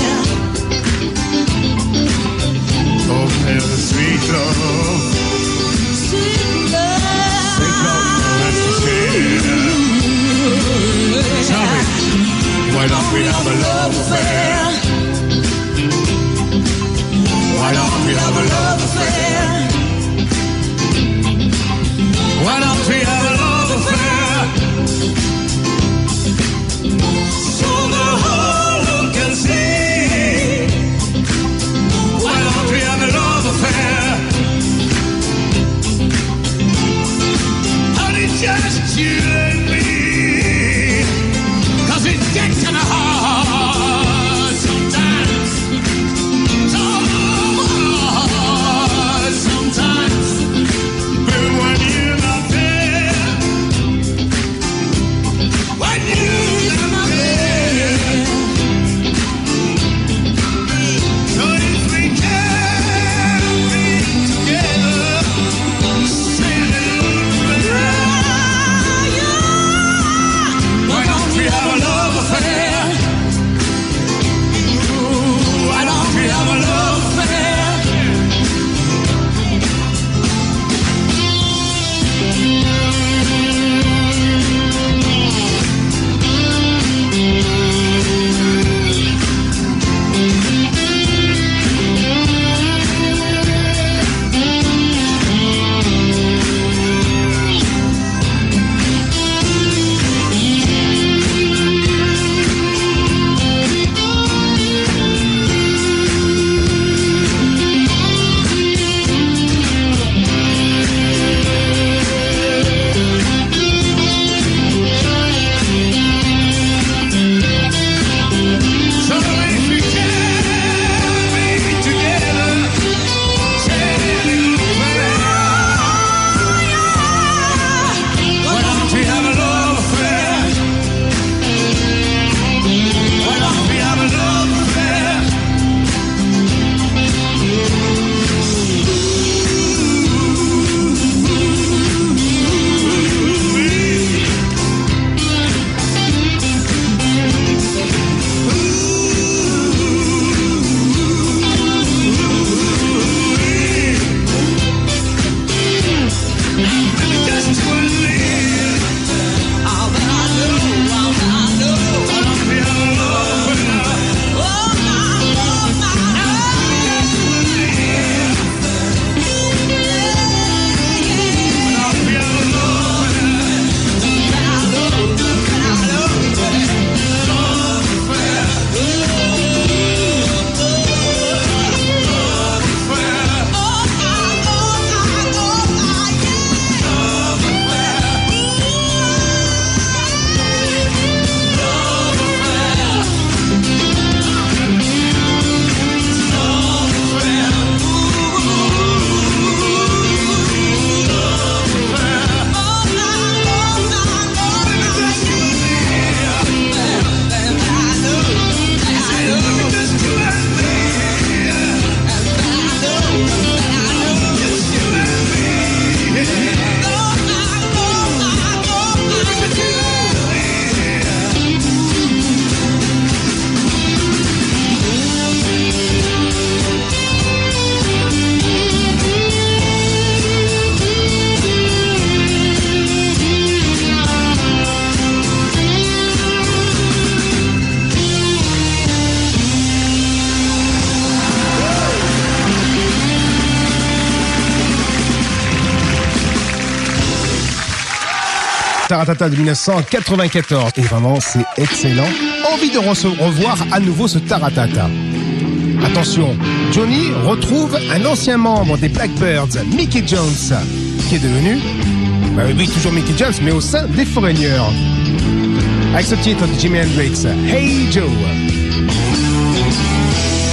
oh, there's a sweet love, sweet love, sweet love that's to share. Tell me, why don't we have a love affair? Why don't we have a love affair? Why don't we have a love affair? So the whole world can see. Why don't we have a love affair? Honey, just you and me. 'Cause it gets kinda hard sometimes. So hard sometimes. But when you're not there, when you're not there, so if we can be together, sing it why don't we have a love affair? Why don't we have a love affair? So if we can be together, sing it why don't we have a love affair? Why don't we have a love affair? Just to believe, all that I know, all that I know. Why don't we have a love affair? Oh my, oh my, just to believe. Why don't we have a love affair? That I know, that I know, love affair. Love affair. Oh my, oh my, oh my, yeah. Love affair. Love affair. Love affair. Love affair. Oh my, oh my, oh my, just you and me. That I know, that I know. Just you and me. That I know, that I know. Just you and me. Oh my, oh my, oh my, just you and me. Taratata de mille neuf cent quatre-vingt-quatorze. Et vraiment, c'est excellent. Envie de re- revoir à nouveau ce Taratata. Attention, Johnny retrouve un ancien membre des Blackbirds, Mickey Jones, qui est devenu, bah oui, toujours Mickey Jones, mais au sein des Foreigners. Avec ce titre de Jimi Hendrix, Hey Joe.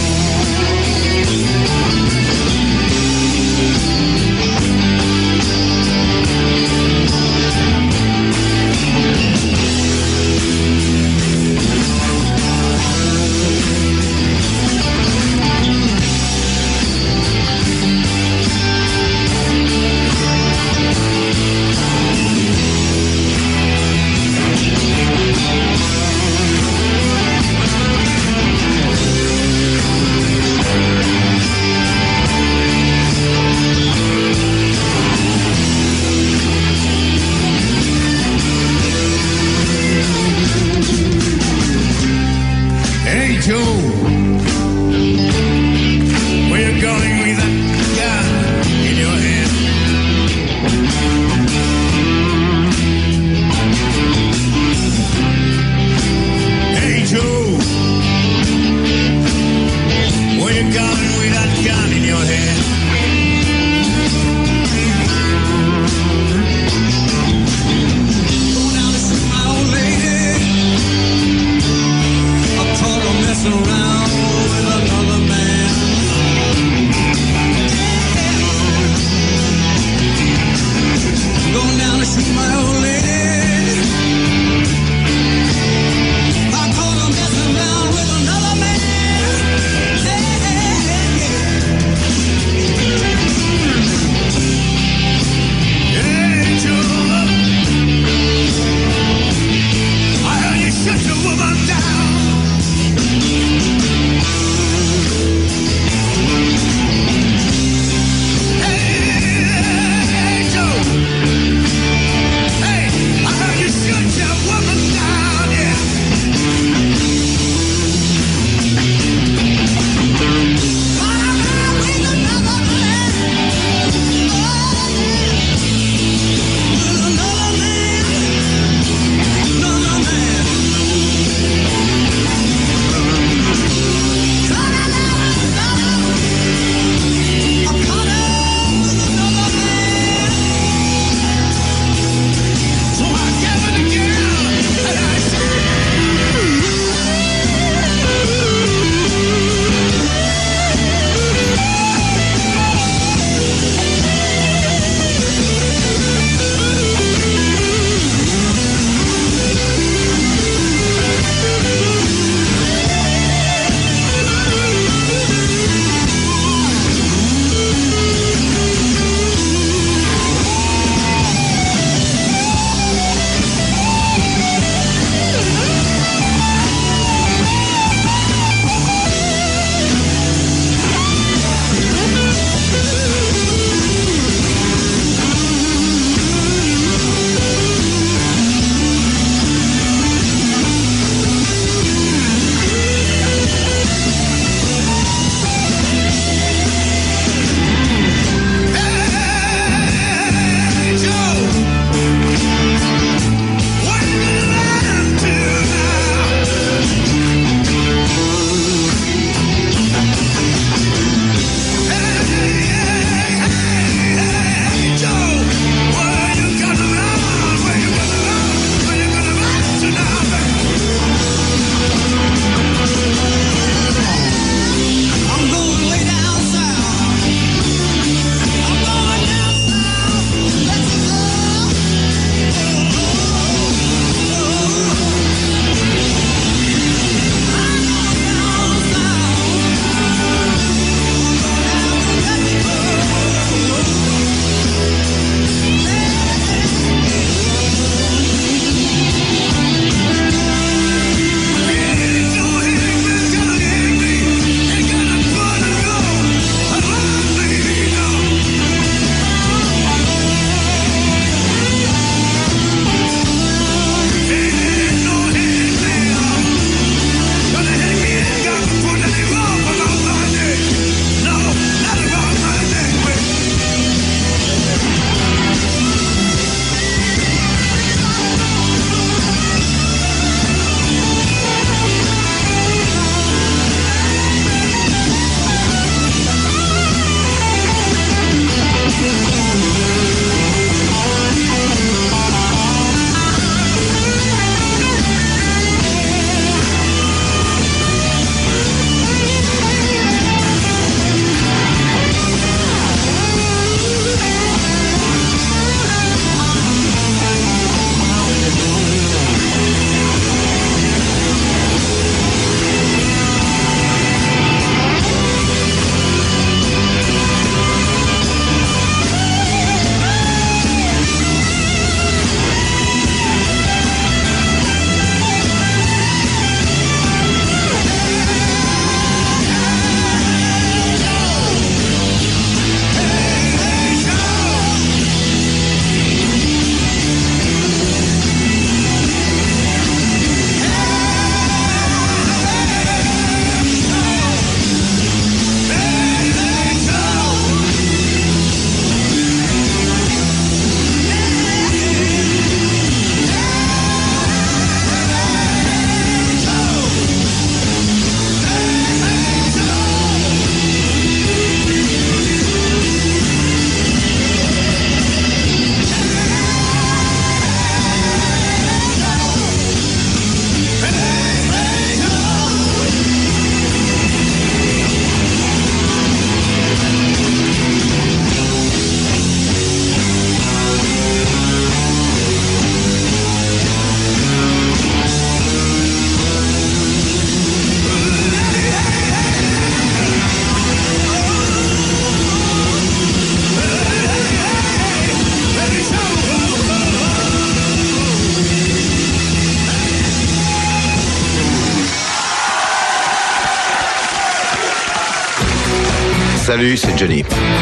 Salut, c'est Johnny.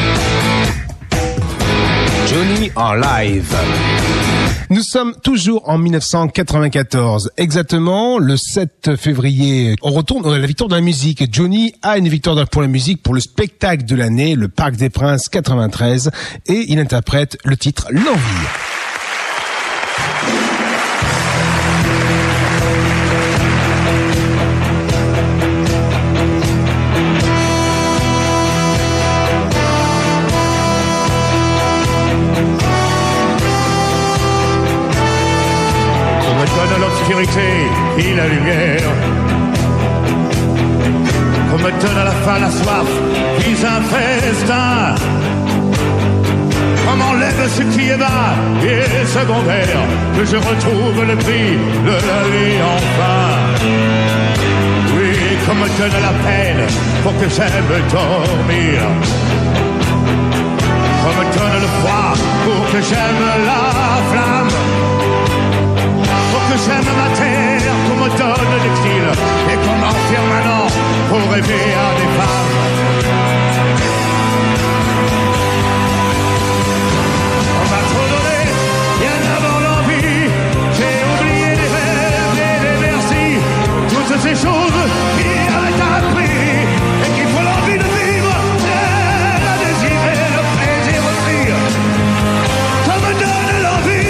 Johnny en live. Nous sommes toujours en dix-neuf cent quatre-vingt-quatorze. Exactement, le sept février, on retourne à la victoire de la musique. Johnny a une victoire pour la musique pour le spectacle de l'année, le Parc des Princes quatre-vingt-treize, et il interprète le titre L'Envie. Et la lumière, qu'on me donne à la fin la soif, puis un festin, qu'on m'enlève ce qui est bas et secondaire, que je retrouve le prix de la vie enfin. Oui, qu'on me donne la peine pour que j'aime dormir, qu'on me donne le froid pour que j'aime la flamme, que j'aime ma terre, qu'on me donne l'exil et qu'on m'enferme maintenant pour rêver à des femmes. On m'a trop donné, bien avant l'envie, j'ai oublié les rêves et les merci, toutes ces choses qui avaient appris et qui font l'envie de vivre, le désir et le plaisir aussi. Ça me donne l'envie,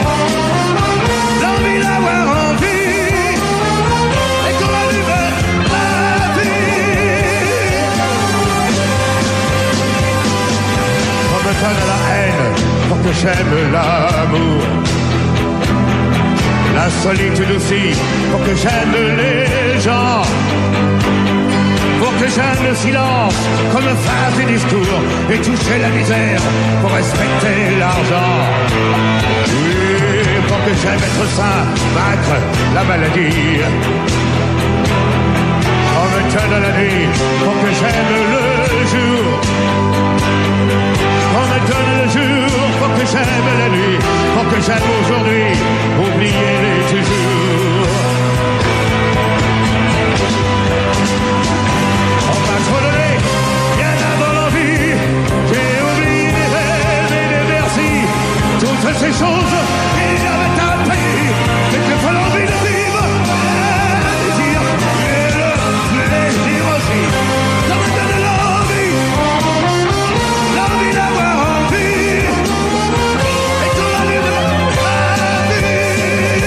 d'avoir envie et qu'on allume la vie. On me donne la haine pour que j'aime l'amour, la solitude aussi pour que j'aime les gens, pour que j'aime le silence comme faire des discours et toucher la misère pour respecter l'argent. Oui, pour que j'aime être sain, vaincre la maladie. On me donne la nuit pour que j'aime le jour. On me donne le jour pour que j'aime la nuit, pour que j'aime aujourd'hui, oubliez-les toujours. On m'a trop donné, bien avant l'envie, j'ai oublié les rêves et les merci, toutes ces choses qui avaient un prix, et que faut l'envie de vivre, le désir et le plaisir aussi. Ça me donne l'envie, l'envie d'avoir envie, et qu'on allume la vie.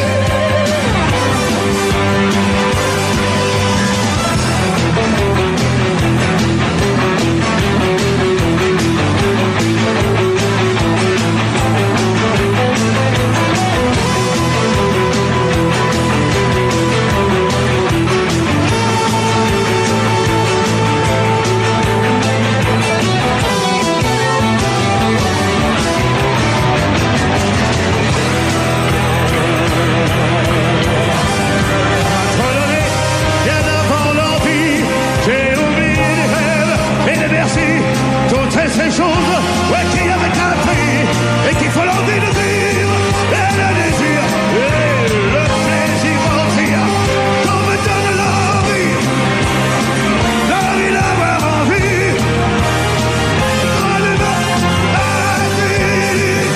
Ces choses, ouais, qui avaient un prix et qu'il faut l'envie de vivre, et le désir et le plaisir aussi. Qu'on me donne l'envie, l'envie d'avoir envie, qu'on allume la vie.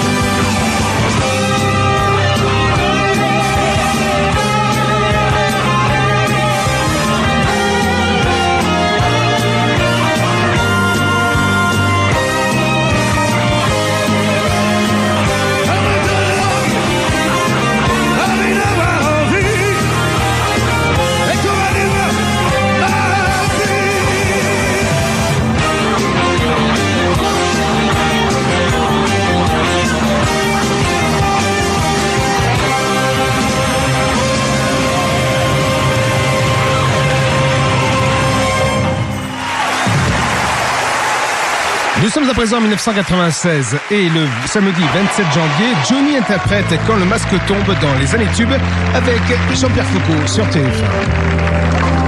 Nous sommes à présent en dix-neuf cent quatre-vingt-seize et le samedi vingt-sept janvier, Johnny interprète Quand le masque tombe dans les années tubes avec Jean-Pierre Foucault sur T F un.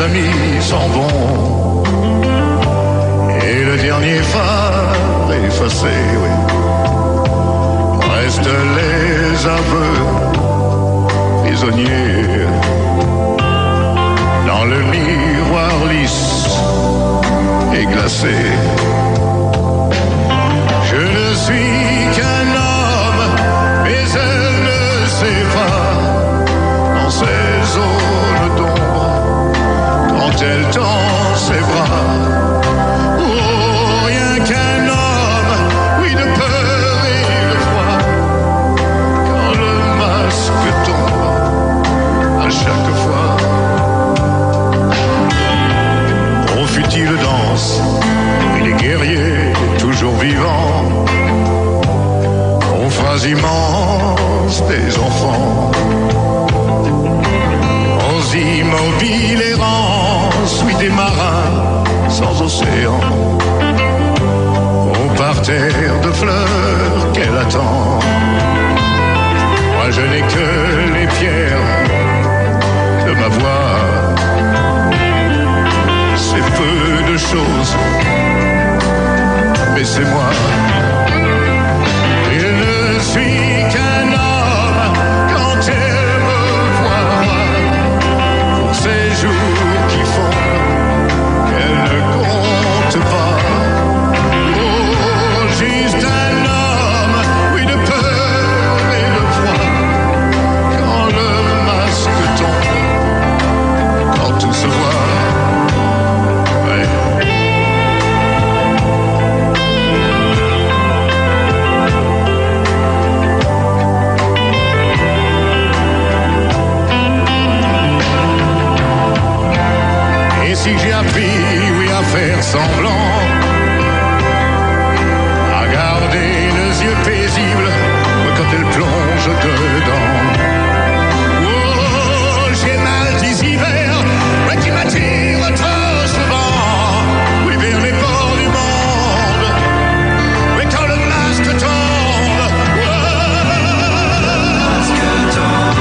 amis s'en vont. Et le dernier phare effacé, oui, restent les aveux prisonniers dans le miroir lisse et glacé. Je ne suis qu'un homme, mais elle ne sait pas, dans ces zones d'ombre, quand elle tend ses bras. Oh, rien qu'un homme, oui, de peur et de froid, quand le masque tombe à chaque fois. Aux futiles danses, et les guerriers toujours vivants, aux phrases immenses des enfants, aux immobiles errances, oui, des marins sans océan, au parterre de fleurs qu'elle attend. Moi je n'ai que les pierres de ma voix, c'est peu de choses, mais c'est moi. Je ne suis qu'un homme quand elle me voit, pour ces jours qui font qu'elle ne compte pas. Oh, juste un homme, oui, de peur et de froid, quand le masque tombe, quand tout se voit. Si j'ai appris, oui, à faire semblant, à garder les yeux paisibles quand elle plonge dedans. Oh, j'ai mal des hivers, ouais, qui m'attirent trop souvent, oui, vers les bords du monde. Mais quand le masque tombe, oh, le masque tombe.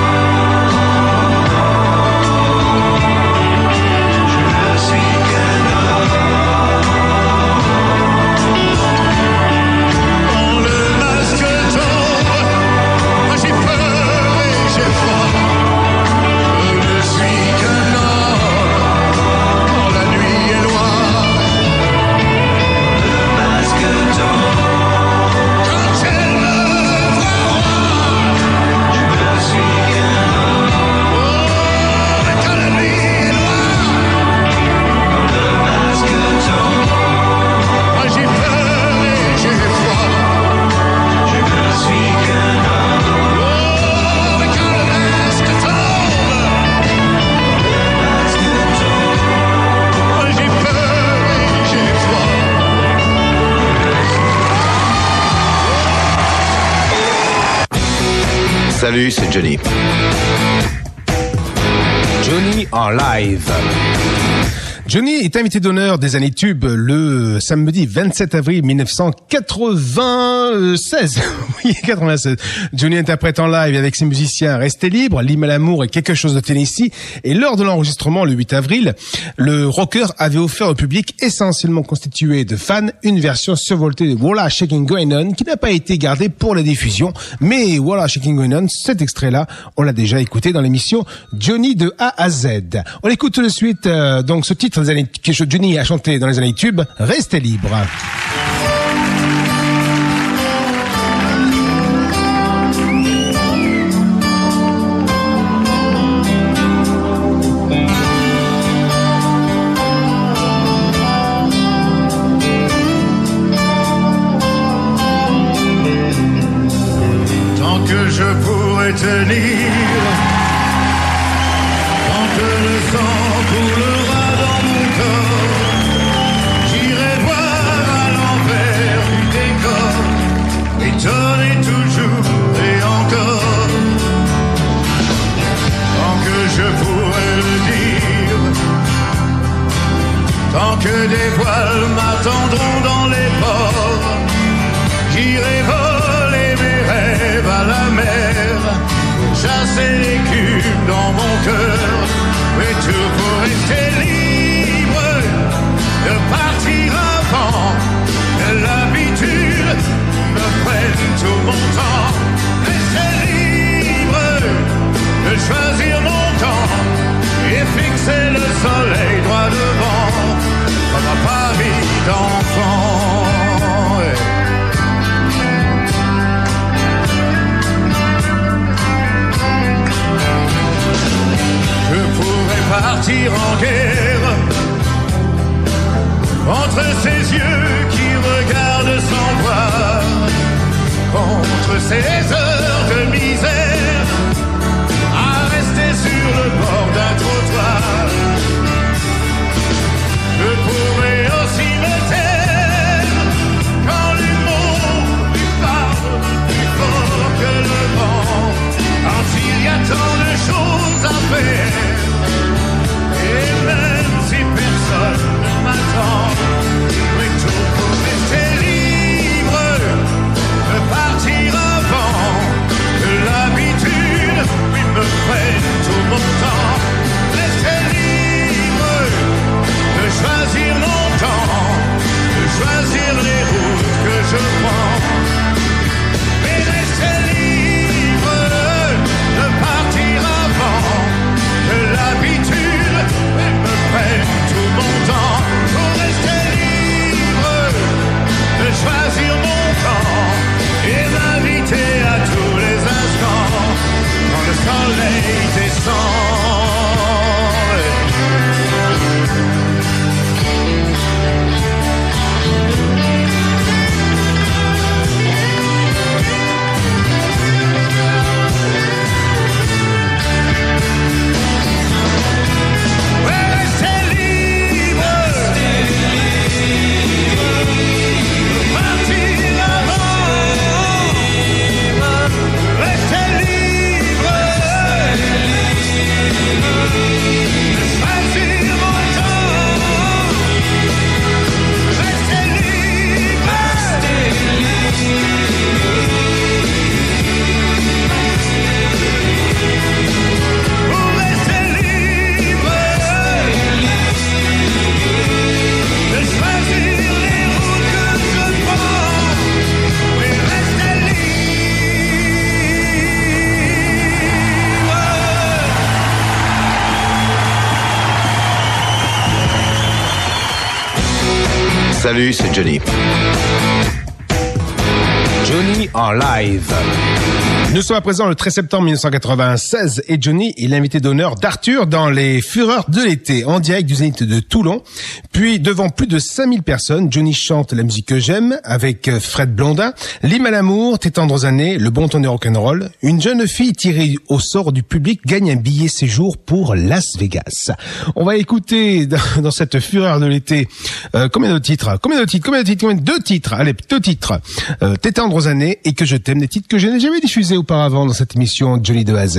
Salut, c'est Johnny. Johnny en live. Johnny est invité d'honneur des années tubes le samedi vingt-sept avril mille neuf cent quatre-vingt-seize. Oui, quatre-vingt-seize. Johnny interprète en live avec ses musiciens Restez libre, L'hymne à l'amour et quelque chose de Tennessee. Et lors de l'enregistrement le huit avril, le rocker avait offert au public essentiellement constitué de fans une version survoltée de Walla Shaking Going On qui n'a pas été gardée pour la diffusion. Mais Walla Shaking Going On, cet extrait-là, on l'a déjà écouté dans l'émission Johnny de A à Z. On écoute tout de suite euh, donc ce titre des années que Johnny a chanté dans les années tubes, Restez libre. Tant que je pourrai tenir, tant que le sang coulera dans mon corps, j'irai voir à l'envers du décor, étonner toujours et encore. Tant que je pourrai le dire, tant que des voiles m'attendront dans les ports, j'irai voler mes rêves à la mer, pour chasser l'écume dans mon cœur, mais tout pour rester libre. de ces heures de misère à rester sur le bord d'un trottoir. Je pourrais aussi me taire quand les mots lui parlent plus fort que le vent, quand il y a tant de choses à faire. Et même si personne ne m'attend, oui, tout pour rester libre, de partir avant que l'habitude oui, me prenne tout mon temps. Rester libre, de choisir mon temps, de choisir les routes que je prends. Mais rester libre, de partir avant que l'habitude oui, me prenne tout mon temps. Pour rester libre, de choisir mon temps et m'inviter à tous les instants quand le soleil descend. Salut, c'est Johnny. Johnny en live. Nous sommes à présent le treize septembre mille neuf cent quatre-vingt-seize et Johnny est l'invité d'honneur d'Arthur dans les Fureurs de l'été, en direct du Zénith de Toulon. Puis devant plus de cinq mille personnes, Johnny chante la musique que j'aime avec Fred Blondin, L'hymne à l'amour, Tes tendres années, Le bon temps du rock'n'roll. Une jeune fille tirée au sort du public gagne un billet séjour pour Las Vegas. On va écouter dans, dans cette Fureur de l'été euh, combien de titres Combien de titres Combien de titres Combien de deux titres Allez, deux titres. Euh, Tes tendres années et Que je t'aime, des titres que je n'ai jamais diffusés auparavant dans cette émission Johnny de A à Z.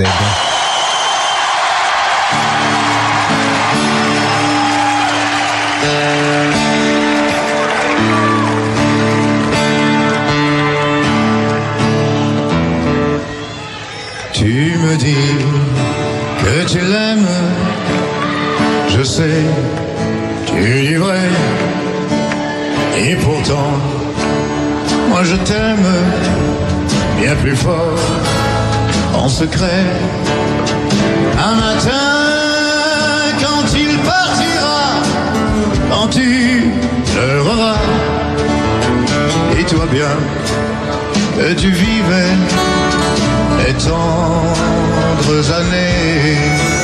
Tu me dis que tu l'aimes, je sais, tu dis vrai, et pourtant, moi je t'aime bien plus fort, en secret. Un matin, quand il partira, quand tu pleureras, dis-toi bien que tu vivais les tendres années.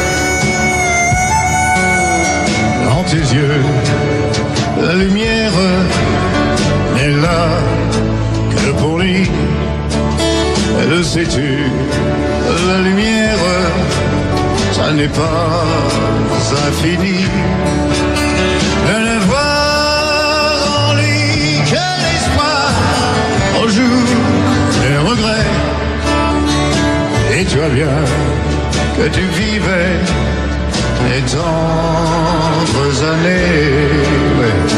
Dans tes yeux, la lumière n'est là que pour lui. Le sais-tu, la lumière, ça n'est pas infini. De ne voir en lui que l'espoir au jour des regrets. Et tu vois bien que tu vivais les tendres années. Ouais.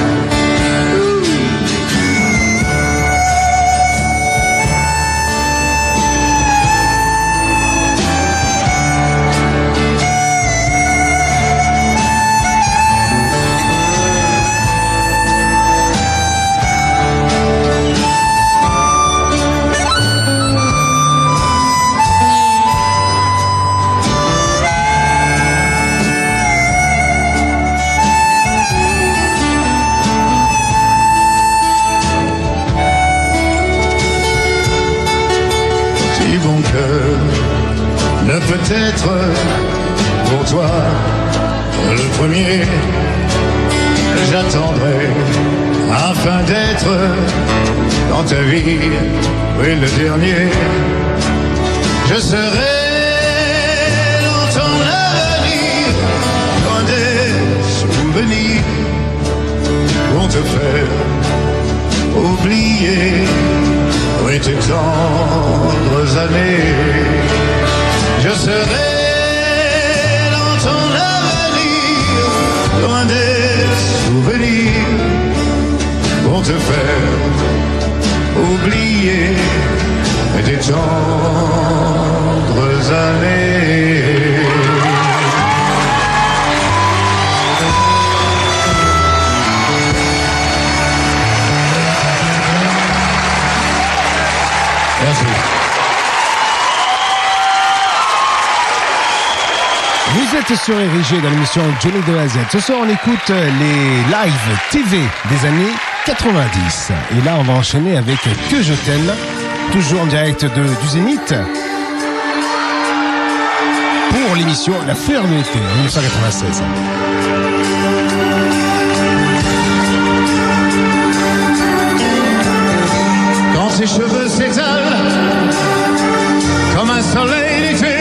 Peut-être pour toi le premier, j'attendrai afin d'être dans ta vie, oui le dernier. Je serai dans ton avenir, loin des souvenirs vont te faire oublier, oui tes tendres années. Je serai dans ton avenir, loin des souvenirs vont te faire oublier tes tendres années. Merci. Vous êtes sur Érigé dans l'émission Johnny de A à Z. Ce soir, on écoute les live T V des années quatre-vingt-dix. Et là, on va enchaîner avec Que je t'aime, toujours en direct de, du Zénith, pour l'émission La Fleur de l'été, en dix-neuf cent quatre-vingt-seize. Quand ses cheveux s'étalent comme un soleil d'été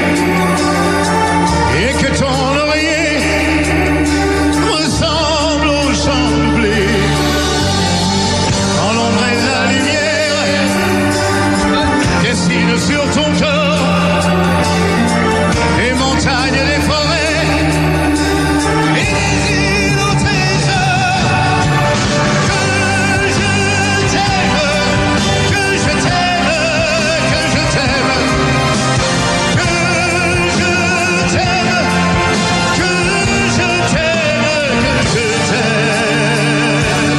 et que ton oreiller ressemble au champ de blé, quand l'ombre et la lumière dessinent sur ton corps les montagnes, les forêts et les îles au trésor. Que je t'aime, que je t'aime, que je t'aime, que je t'aime, que je t'aime, que je t'aime.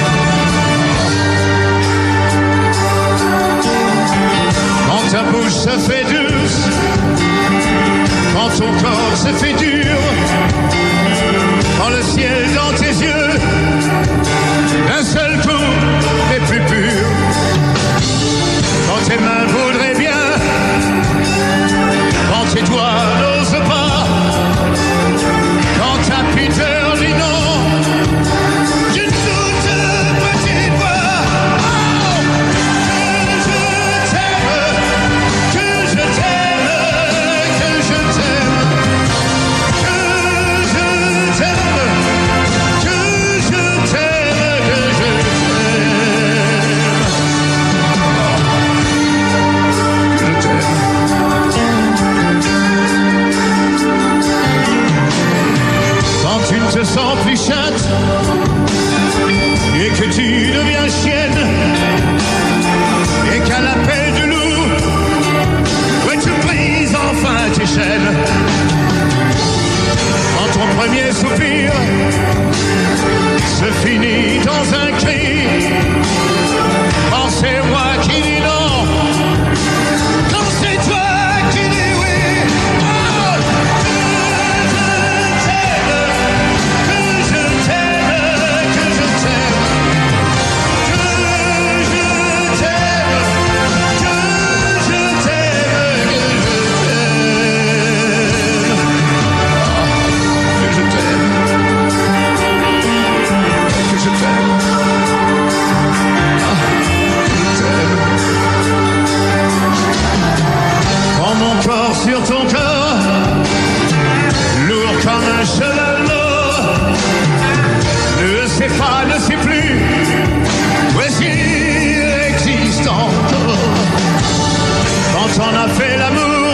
Quand ta bouche se fait douce, quand ton corps se fait dur, quand le ciel dans tes yeux d'un seul coup n'est plus pur, quand tes mains voudraient bien, quand tes doigts n'osent pas, quand ta Peter dit non, d'une toute petite voix. Oh, que je t'aime, que je t'aime, que je t'aime, que je t'aime, que je t'aime, que je t'aime. Quand tu ne te sens plus chatte et que tu deviens chienne et qu'à l'appel du loup, ouais, tu brises enfin tes chaînes. Quand ton premier soupir se finit dans un cri, quand c'est moi qui dis non, quand c'est toi qui dis oui. Oh, que je t'aime, que je t'aime, que je t'aime, que je t'aime, que je t'aime, que je t'aime, que je t'aime, ah, que je t'aime. Quand mon corps sur ton corps, lourd comme un cheval lourd, ne sait pas, ne sait plus, où est-ce qu'il existe encore. Quand on a fait l'amour,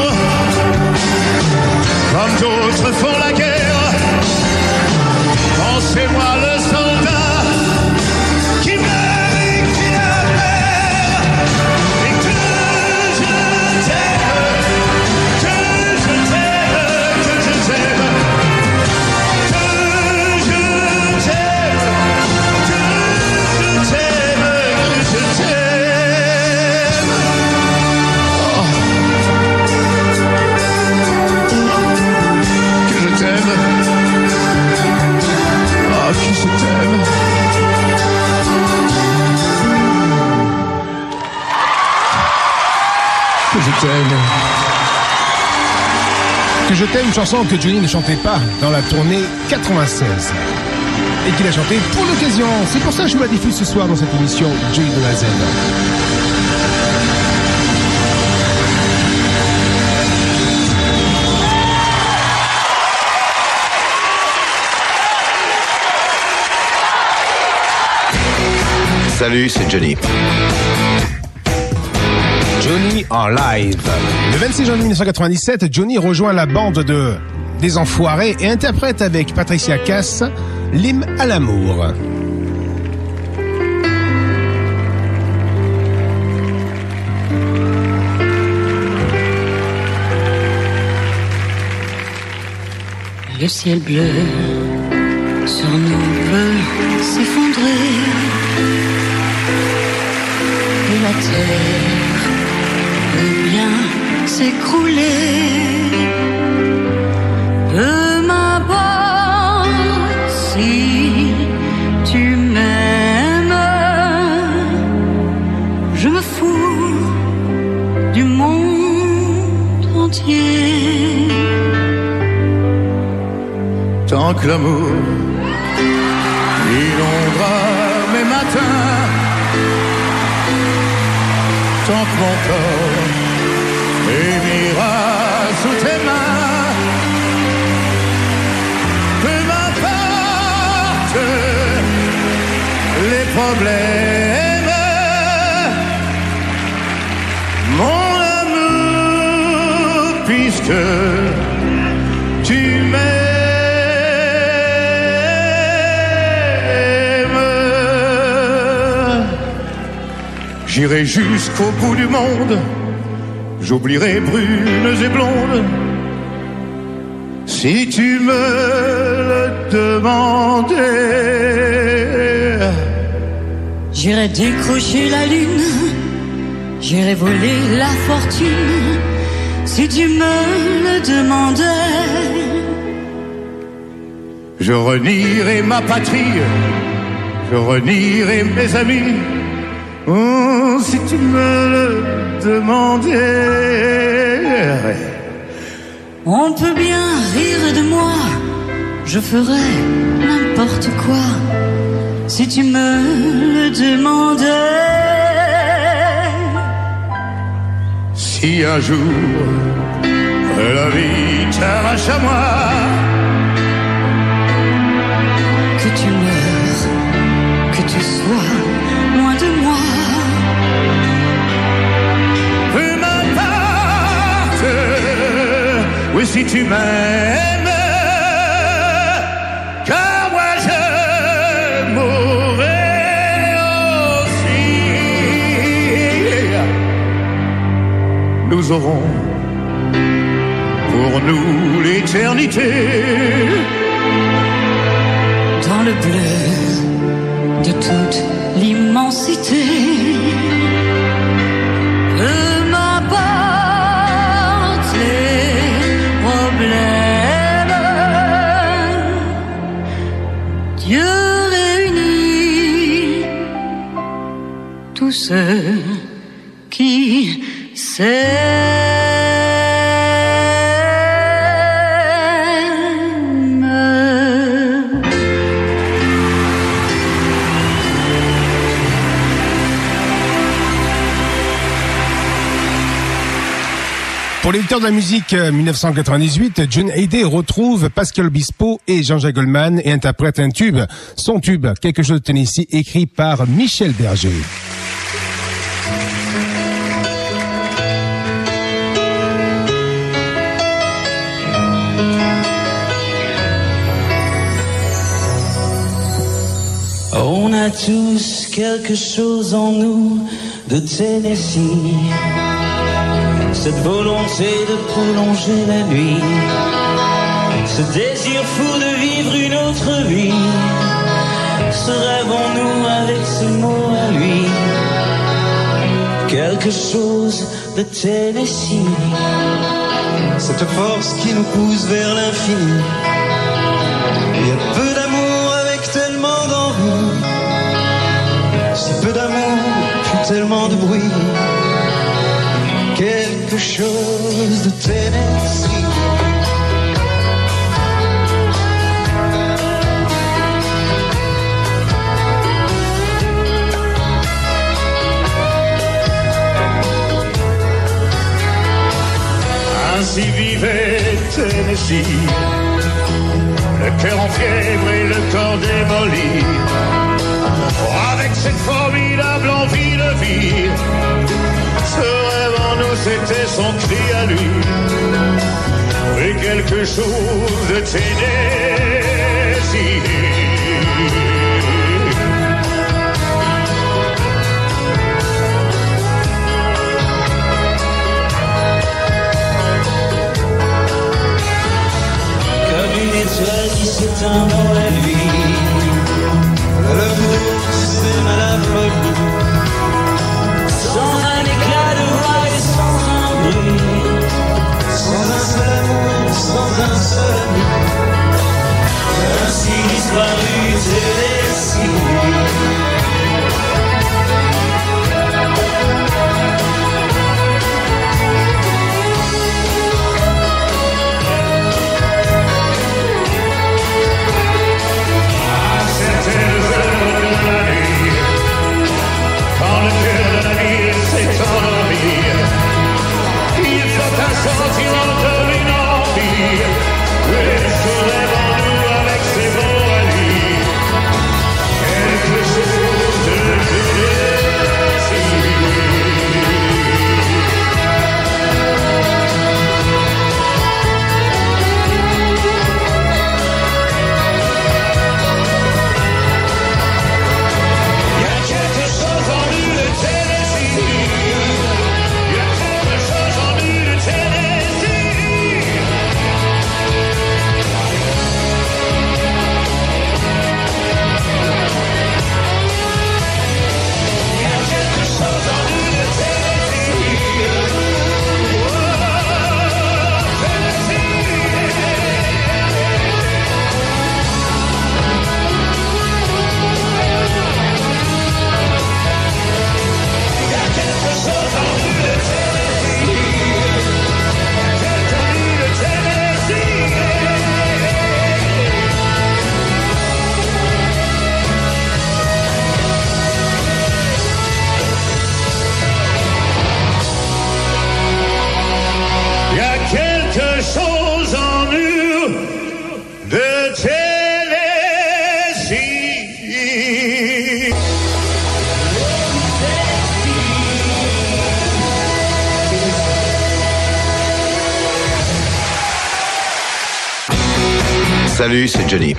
comme d'autres font la guerre, quand c'est moi le soldat qui meurt et qui a peur, et que je t'aime, que je t'aime, que je t'aime, que je t'aime, que je t'aime, que je t'aime. Oh. Que je t'aime. Ah, que je t'aime. Que je t'aime. Que je t'aime, chanson que Johnny ne chantait pas dans la tournée quatre-vingt-seize. et qu'il a chanté pour l'occasion. C'est pour ça que je vous la diffuse ce soir dans cette émission Johnny de la Z. Salut, c'est Johnny. Johnny en live. Le vingt-six janvier mille neuf cent quatre-vingt-dix-sept, Johnny rejoint la bande de des Enfoirés et interprète avec Patricia Cass l'hymne à l'amour. Le ciel bleu sur nous peut s'effondrer et la terre peut bien s'écrouler. Peu m'importe si tu m'aimes, je me fous du monde entier. Tant que l'amour inondera mes matins, tant que mon corps émira sous tes mains, peu m'importe les problèmes, mon amour, puisque tu m'aimes. J'irai jusqu'au bout du monde, j'oublierai brunes et blondes, si tu me le demandais. J'irai décrocher la lune, j'irai voler la fortune, si tu me le demandais. Je renierai ma patrie, je renierai mes amis, oh, si tu me le demandais. On peut bien rire de moi, je ferai n'importe quoi, si tu me le demandais. Si un jour la vie t'arrache à moi, que tu meurs, que tu sois loin de moi, peu m'importe, oui, si tu m'aimes, car moi je mourrai aussi. Nous aurons pour nous l'éternité dans le bleu de toute l'immensité. Peu m'importe les problèmes, Dieu réunit tous ceux qui s'aiment. Pour les lecteurs de la musique mille neuf cent quatre-vingt-dix-huit, John Hallyday retrouve Pascal Obispo et Jean-Jacques Goldman et interprète un tube, son tube, Quelque chose de Tennessee, écrit par Michel Berger. On a tous quelque chose en nous de Tennessee, cette volonté de prolonger la nuit, ce désir fou de vivre une autre vie, ce rêve en nous avec ce mot à lui, quelque chose de Tennessee, cette force qui nous pousse vers l'infini. Il y a peu d'amour avec tellement d'envie, si peu d'amour puis tellement de bruit, quelque chose de Tennessee. Ainsi vivait Tennessee, le cœur en fièvre et le corps démoli, avec cette formidable envie de vivre. Ce rêve en nous, c'était son cri à lui. Oui, quelque chose de Tennessee. Une étoile qui s'éteint dans la nuit, l'amour sème à la folie, sans un éclat de voix et sans un bruit, sans un seul amour, sans un seul ami, ainsi disparu Tennessee. Sentiment comme une envie, et ce rêve en nous avec ses mots à lui, quelque chose de Tennessee. Il y a quelque chose en lui de Tennessee. Il y a quelque chose en lui de Tennessee. Il y a quelque chose en nous de Tennessee. Salut, c'est Johnny.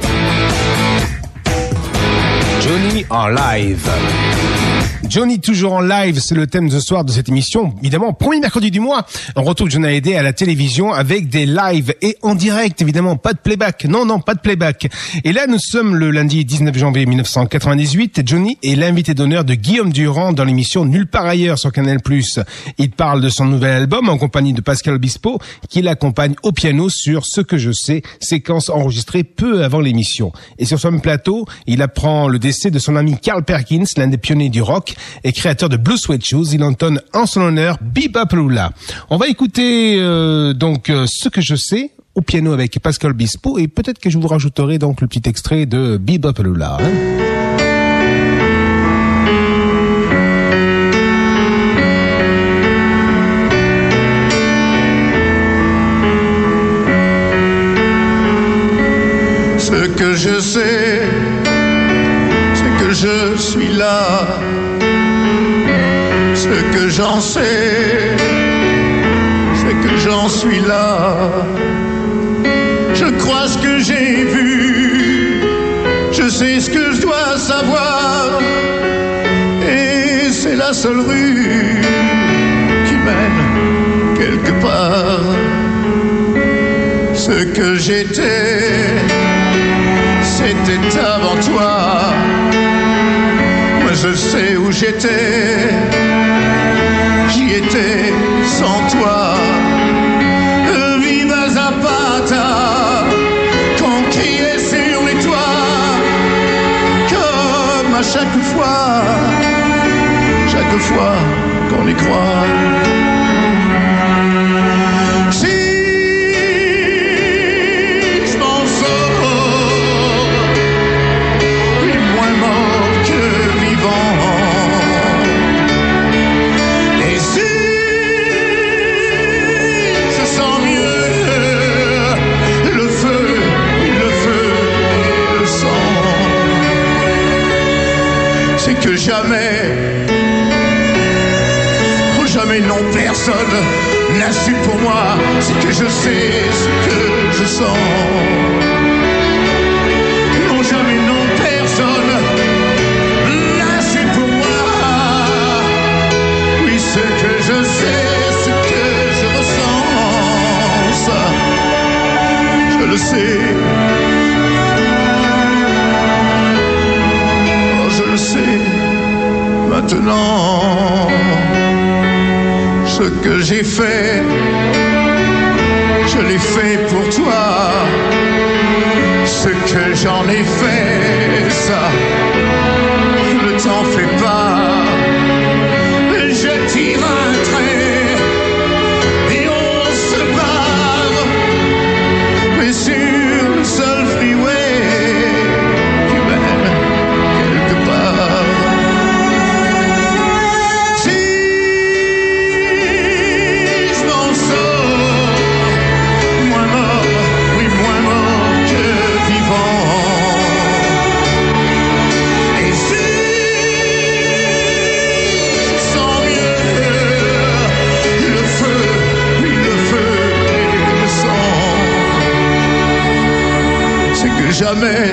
Johnny en live. Johnny toujours en live, c'est le thème de ce soir de cette émission. Évidemment, premier mercredi du mois, on retrouve Johnny Hallyday à la télévision avec des lives et en direct, évidemment, pas de playback. Non, non, pas de playback. Et là, nous sommes le lundi dix-neuf janvier mille neuf cent quatre-vingt-dix-huit. Johnny est l'invité d'honneur de Guillaume Durand dans l'émission Nulle part ailleurs sur Canal plus. Il parle de son nouvel album en compagnie de Pascal Obispo, qui l'accompagne au piano sur Ce que je sais, séquence enregistrée peu avant l'émission. Et sur ce même plateau, il apprend le décès de son ami Carl Perkins, l'un des pionniers du rock et créateur de Blue Suede Shoes. Il entonne en son honneur Bebop Lula. On va écouter euh, donc euh, Ce que je sais au piano avec Pascal Obispo et peut-être que je vous rajouterai donc le petit extrait de Bebop Lula. Hein. Ce que je sais, c'est que je suis là. Ce que j'en sais, c'est que j'en suis là. Je crois ce que j'ai vu, je sais ce que je dois savoir. Et c'est la seule rue qui mène quelque part. Ce que j'étais, c'était avant toi. Moi je sais où j'étais, j'y étais sans toi. Viva Zapata, qu'on criait sur les toits, comme à chaque fois, chaque fois qu'on y croit. Mieux jamais non, personne n'a su pour moi ce que je sais, ce que je sens. Non, jamais non, personne n'a su pour moi. Oui, ce que je sais, ce que je ressens, ça, je le sais. Oh, je le sais maintenant. Ce que j'ai fait, je l'ai fait pour toi. Ce que j'en ai fait, ça, ne t'en fais pas. Je tire un trait et on se barre, mais sur le seul freeway qui mène quelque part. Jamais,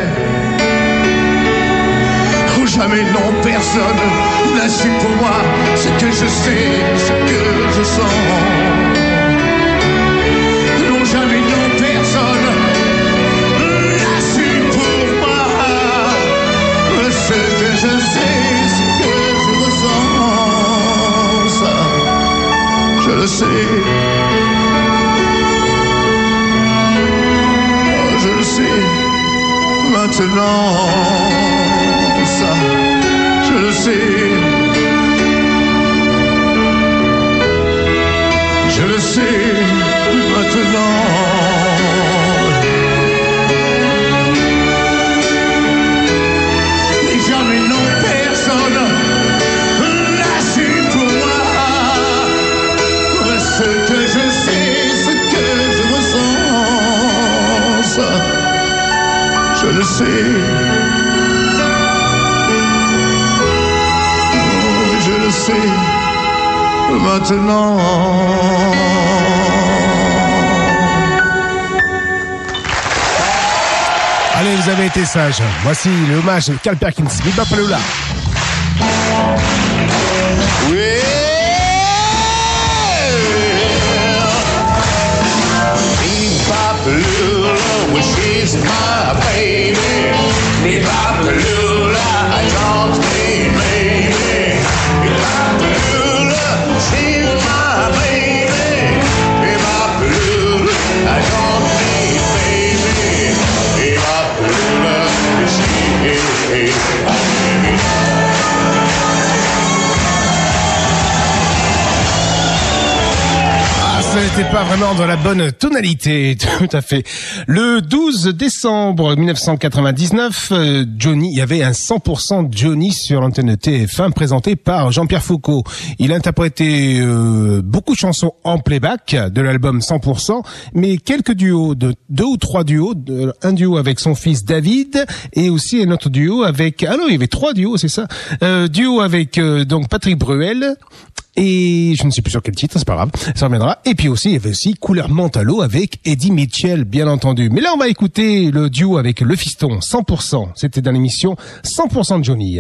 oh jamais non, personne n'a su pour moi ce que je sais, ce que je sens. Non, jamais non, personne n'a su pour moi ce que je sais, ce que je ressens. Ça, je le sais. Oh, je le sais. Maintenant, ça, je le sais. Je le sais maintenant. Mais jamais non, personne n'a su pour moi ce que je sais, ce que je ressens. Ça, je le sais. Oh, je le sais maintenant. Allez, vous avez été sages. Voici le hommage de Carl Perkins. Viva Palula. Oui. Viva Palula, well, she's my baby. Viva Palula, I don't mean maybe. Viva Palula, she's my baby. Viva Palula, I don't mean baby. Viva Palula, she is my baby. Ce n'était pas vraiment dans la bonne tonalité, tout à fait. Le douze décembre mille neuf cent quatre-vingt-dix-neuf, Johnny, il y avait un cent pour cent Johnny sur l'antenne de T F un présenté par Jean-Pierre Foucault. Il interprétait euh, beaucoup de chansons en playback de l'album cent pour cent, mais quelques duos, de deux ou trois duos, de, un duo avec son fils David et aussi un autre duo avec, ah non, il y avait trois duos, c'est ça, euh, duo avec euh, donc Patrick Bruel. Et je ne sais plus sur quel titre, c'est pas grave, ça reviendra. Et puis aussi, il y avait aussi Couleur Mentalo avec Eddie Mitchell, bien entendu. Mais là, on va écouter le duo avec Le Fiston, cent pour cent. C'était dans l'émission cent pour cent de Johnny.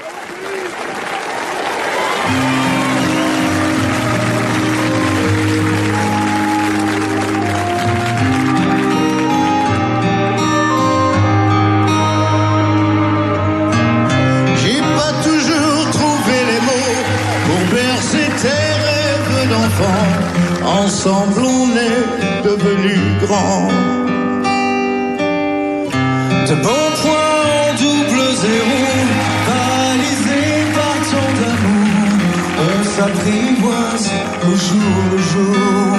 J'ai pas toujours trouvé les mots pour bercer tes rêves d'enfant. Ensemble on est devenus grands. De bons points en double zéro, balisés par tant d'amour, on s'apprivoise au jour le jour.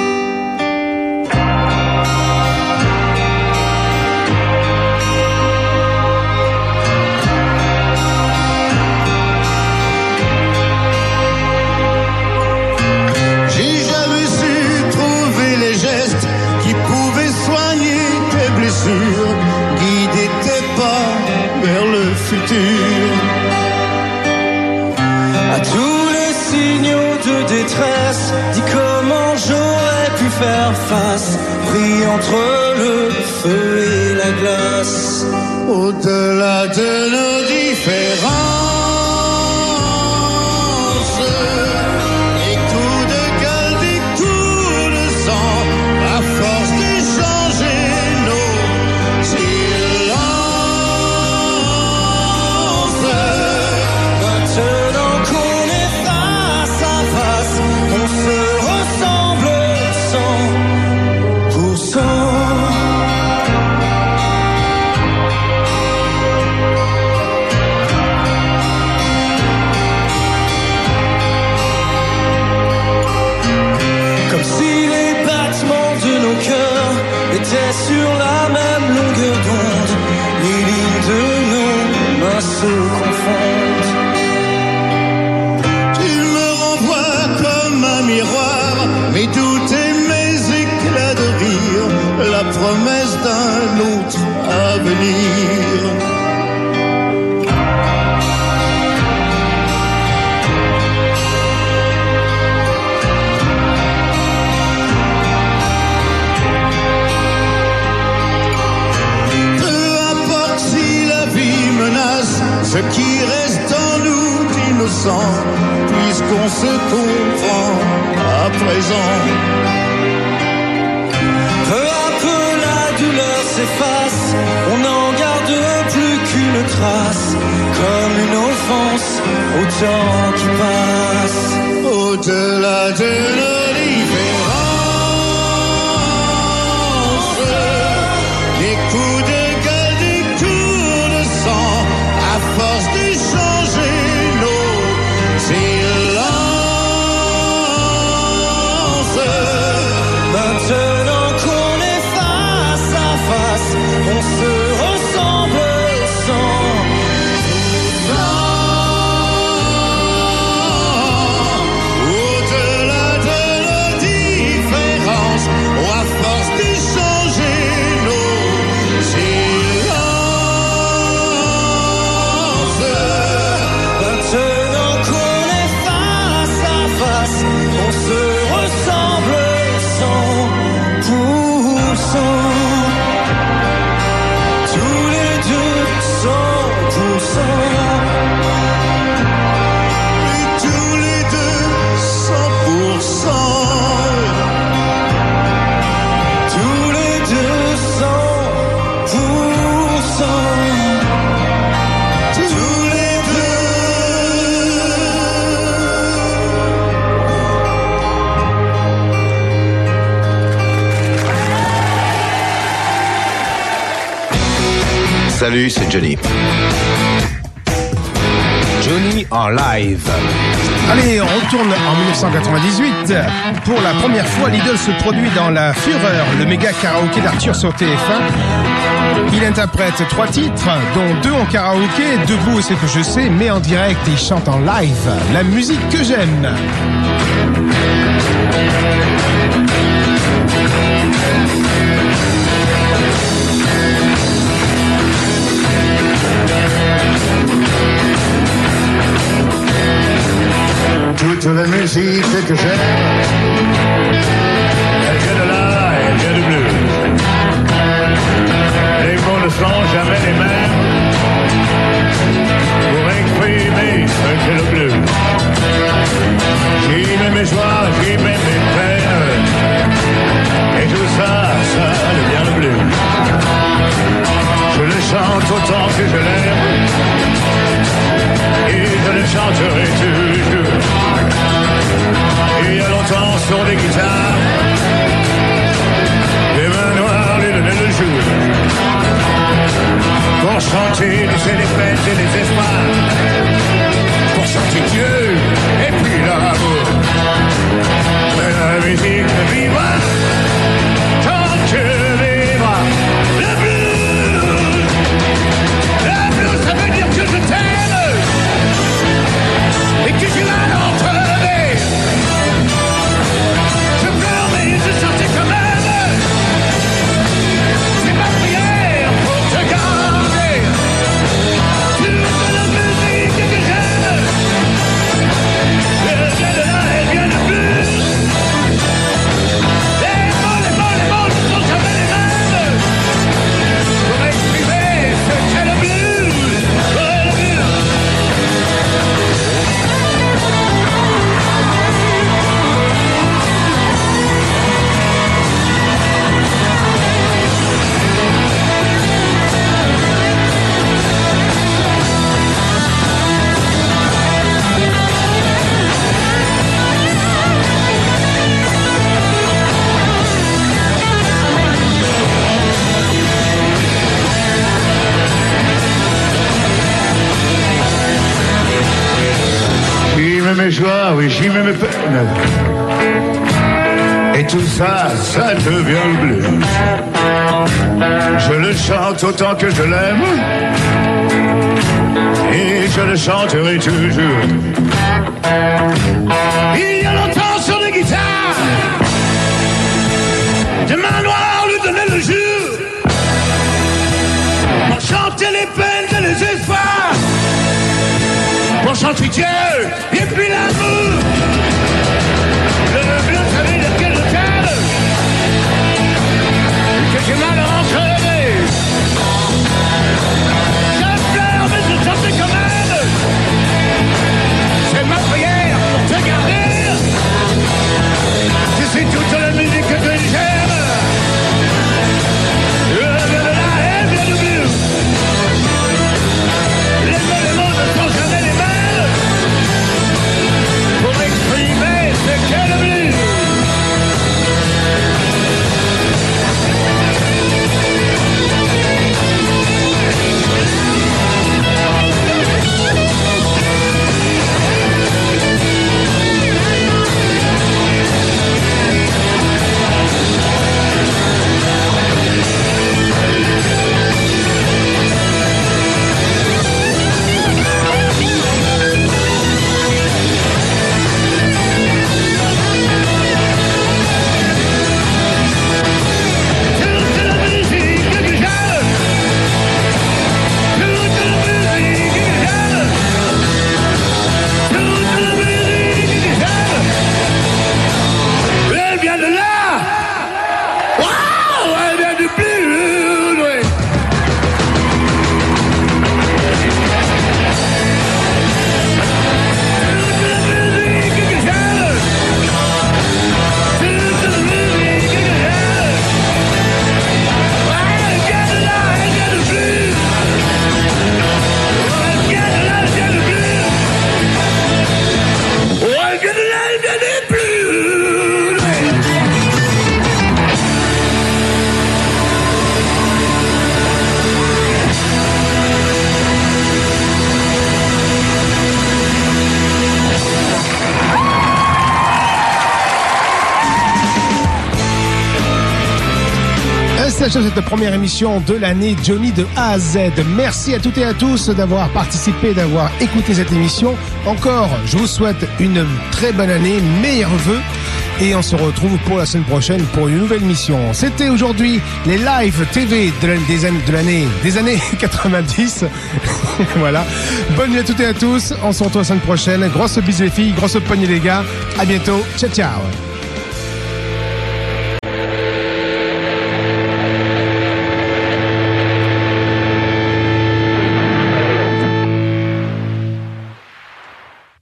J'ai jamais su trouver les gestes qui pouvaient soigner tes blessures, guider tes pas vers le futur. À tous les signaux de détresse, détresse, dis comment j'aurais pu faire face, pris entre le feu et la glace. Au-delà de nos différences, des coups de gueule, des coups de sang, à force d'échanger nos silences. Maintenant qu'on est face à face, on se ressemble cent pour cent. Comme si les battements de nos cœurs étaient sur la même longueur d'onde, les lignes de nos mains se confondent. Tu me renvoies comme un miroir, mes doutes et mes éclats de rire, la promesse d'un autre avenir. Peu importe si la vie menace ce qui reste en nous d'innocent, puisqu'on se comprend à présent. Peu à peu la douleur s'efface, on n'en garde plus qu'une trace, comme une offense au temps qui passe. Au-delà de nos différences, des coups de gueule, des coups de sang, à force d'échanger nos silences. Maintenant qu'on est face à face, on se ressemble sans Au-delà de nos différences, oh, à force d'échanger nos silences. Maintenant qu'on est face à face, on se ressemble cent pour cent. Tous les deux cent pour cent. Et tous les deux cent pour cent. Tous les deux cent pour cent. Tous les Salut, c'est Johnny. Johnny en live. Allez, on retourne en mille neuf cent quatre-vingt-dix-huit. Pour la première fois, l'idole se produit dans La Fureur, le méga karaoké d'Arthur sur T F un. Il interprète trois titres, dont deux en karaoké, Debout et C'est que je sais, mais en direct, il chante en live la musique que j'aime. Toute la musique que j'aime, Elle vient de là, elle vient du blues. Les mots ne sont jamais les mêmes pour exprimer ce qu'est le blues. J'y mets mes joies, j'y mets mes peines, et tout ça, ça devient le blues. Je le chante autant que je l'aime, et je le chanterai toujours. Il y a longtemps sur des guitares, les mains noires lui donnaient le jour. Pour chanter, tu sais, les fêtes et les espoirs. Pour chanter Dieu et puis l'amour. Mais la musique ne vivra tant que vivra le blues. Le blues, ça veut dire que je t'aime et que tu vas l'entrever. Je pleure mais je chantais quand même. C'est ma prière pour te garder toute la musique que j'aime. joies, oui, j'y mets mes peines. Et tout ça, ça devient le blues. Je le chante autant que je l'aime. Et je le chanterai toujours. Il y a longtemps sur les guitares, des mains noires lui donnaient le jour. Pour chanter les peines et les espoirs. Pour chanter Dieu et puis l'amour. Le bleu savait de quel hôtel que j'ai mal entraîné. Je pleure mais je chante quand même. C'est ma prière pour te garder. Tu sais toute la musique que j'aime. Elle vient de là, elle vient du blues. Les mots, les mots ne sont jamais les mêmes pour exprimer ce qu'est le blues. Cette première émission de l'année Johnny de A à Z. Merci à toutes et à tous d'avoir participé, d'avoir écouté cette émission. Encore, je vous souhaite une très bonne année, meilleurs vœux. Et on se retrouve pour la semaine prochaine pour une nouvelle émission. C'était aujourd'hui les live T V de l'année, des années, de l'année, des années quatre-vingt-dix. Voilà. Bonne nuit à toutes et à tous. On se retrouve la semaine prochaine. Grosse bise les filles, grosse poignée les gars. À bientôt. Ciao, ciao.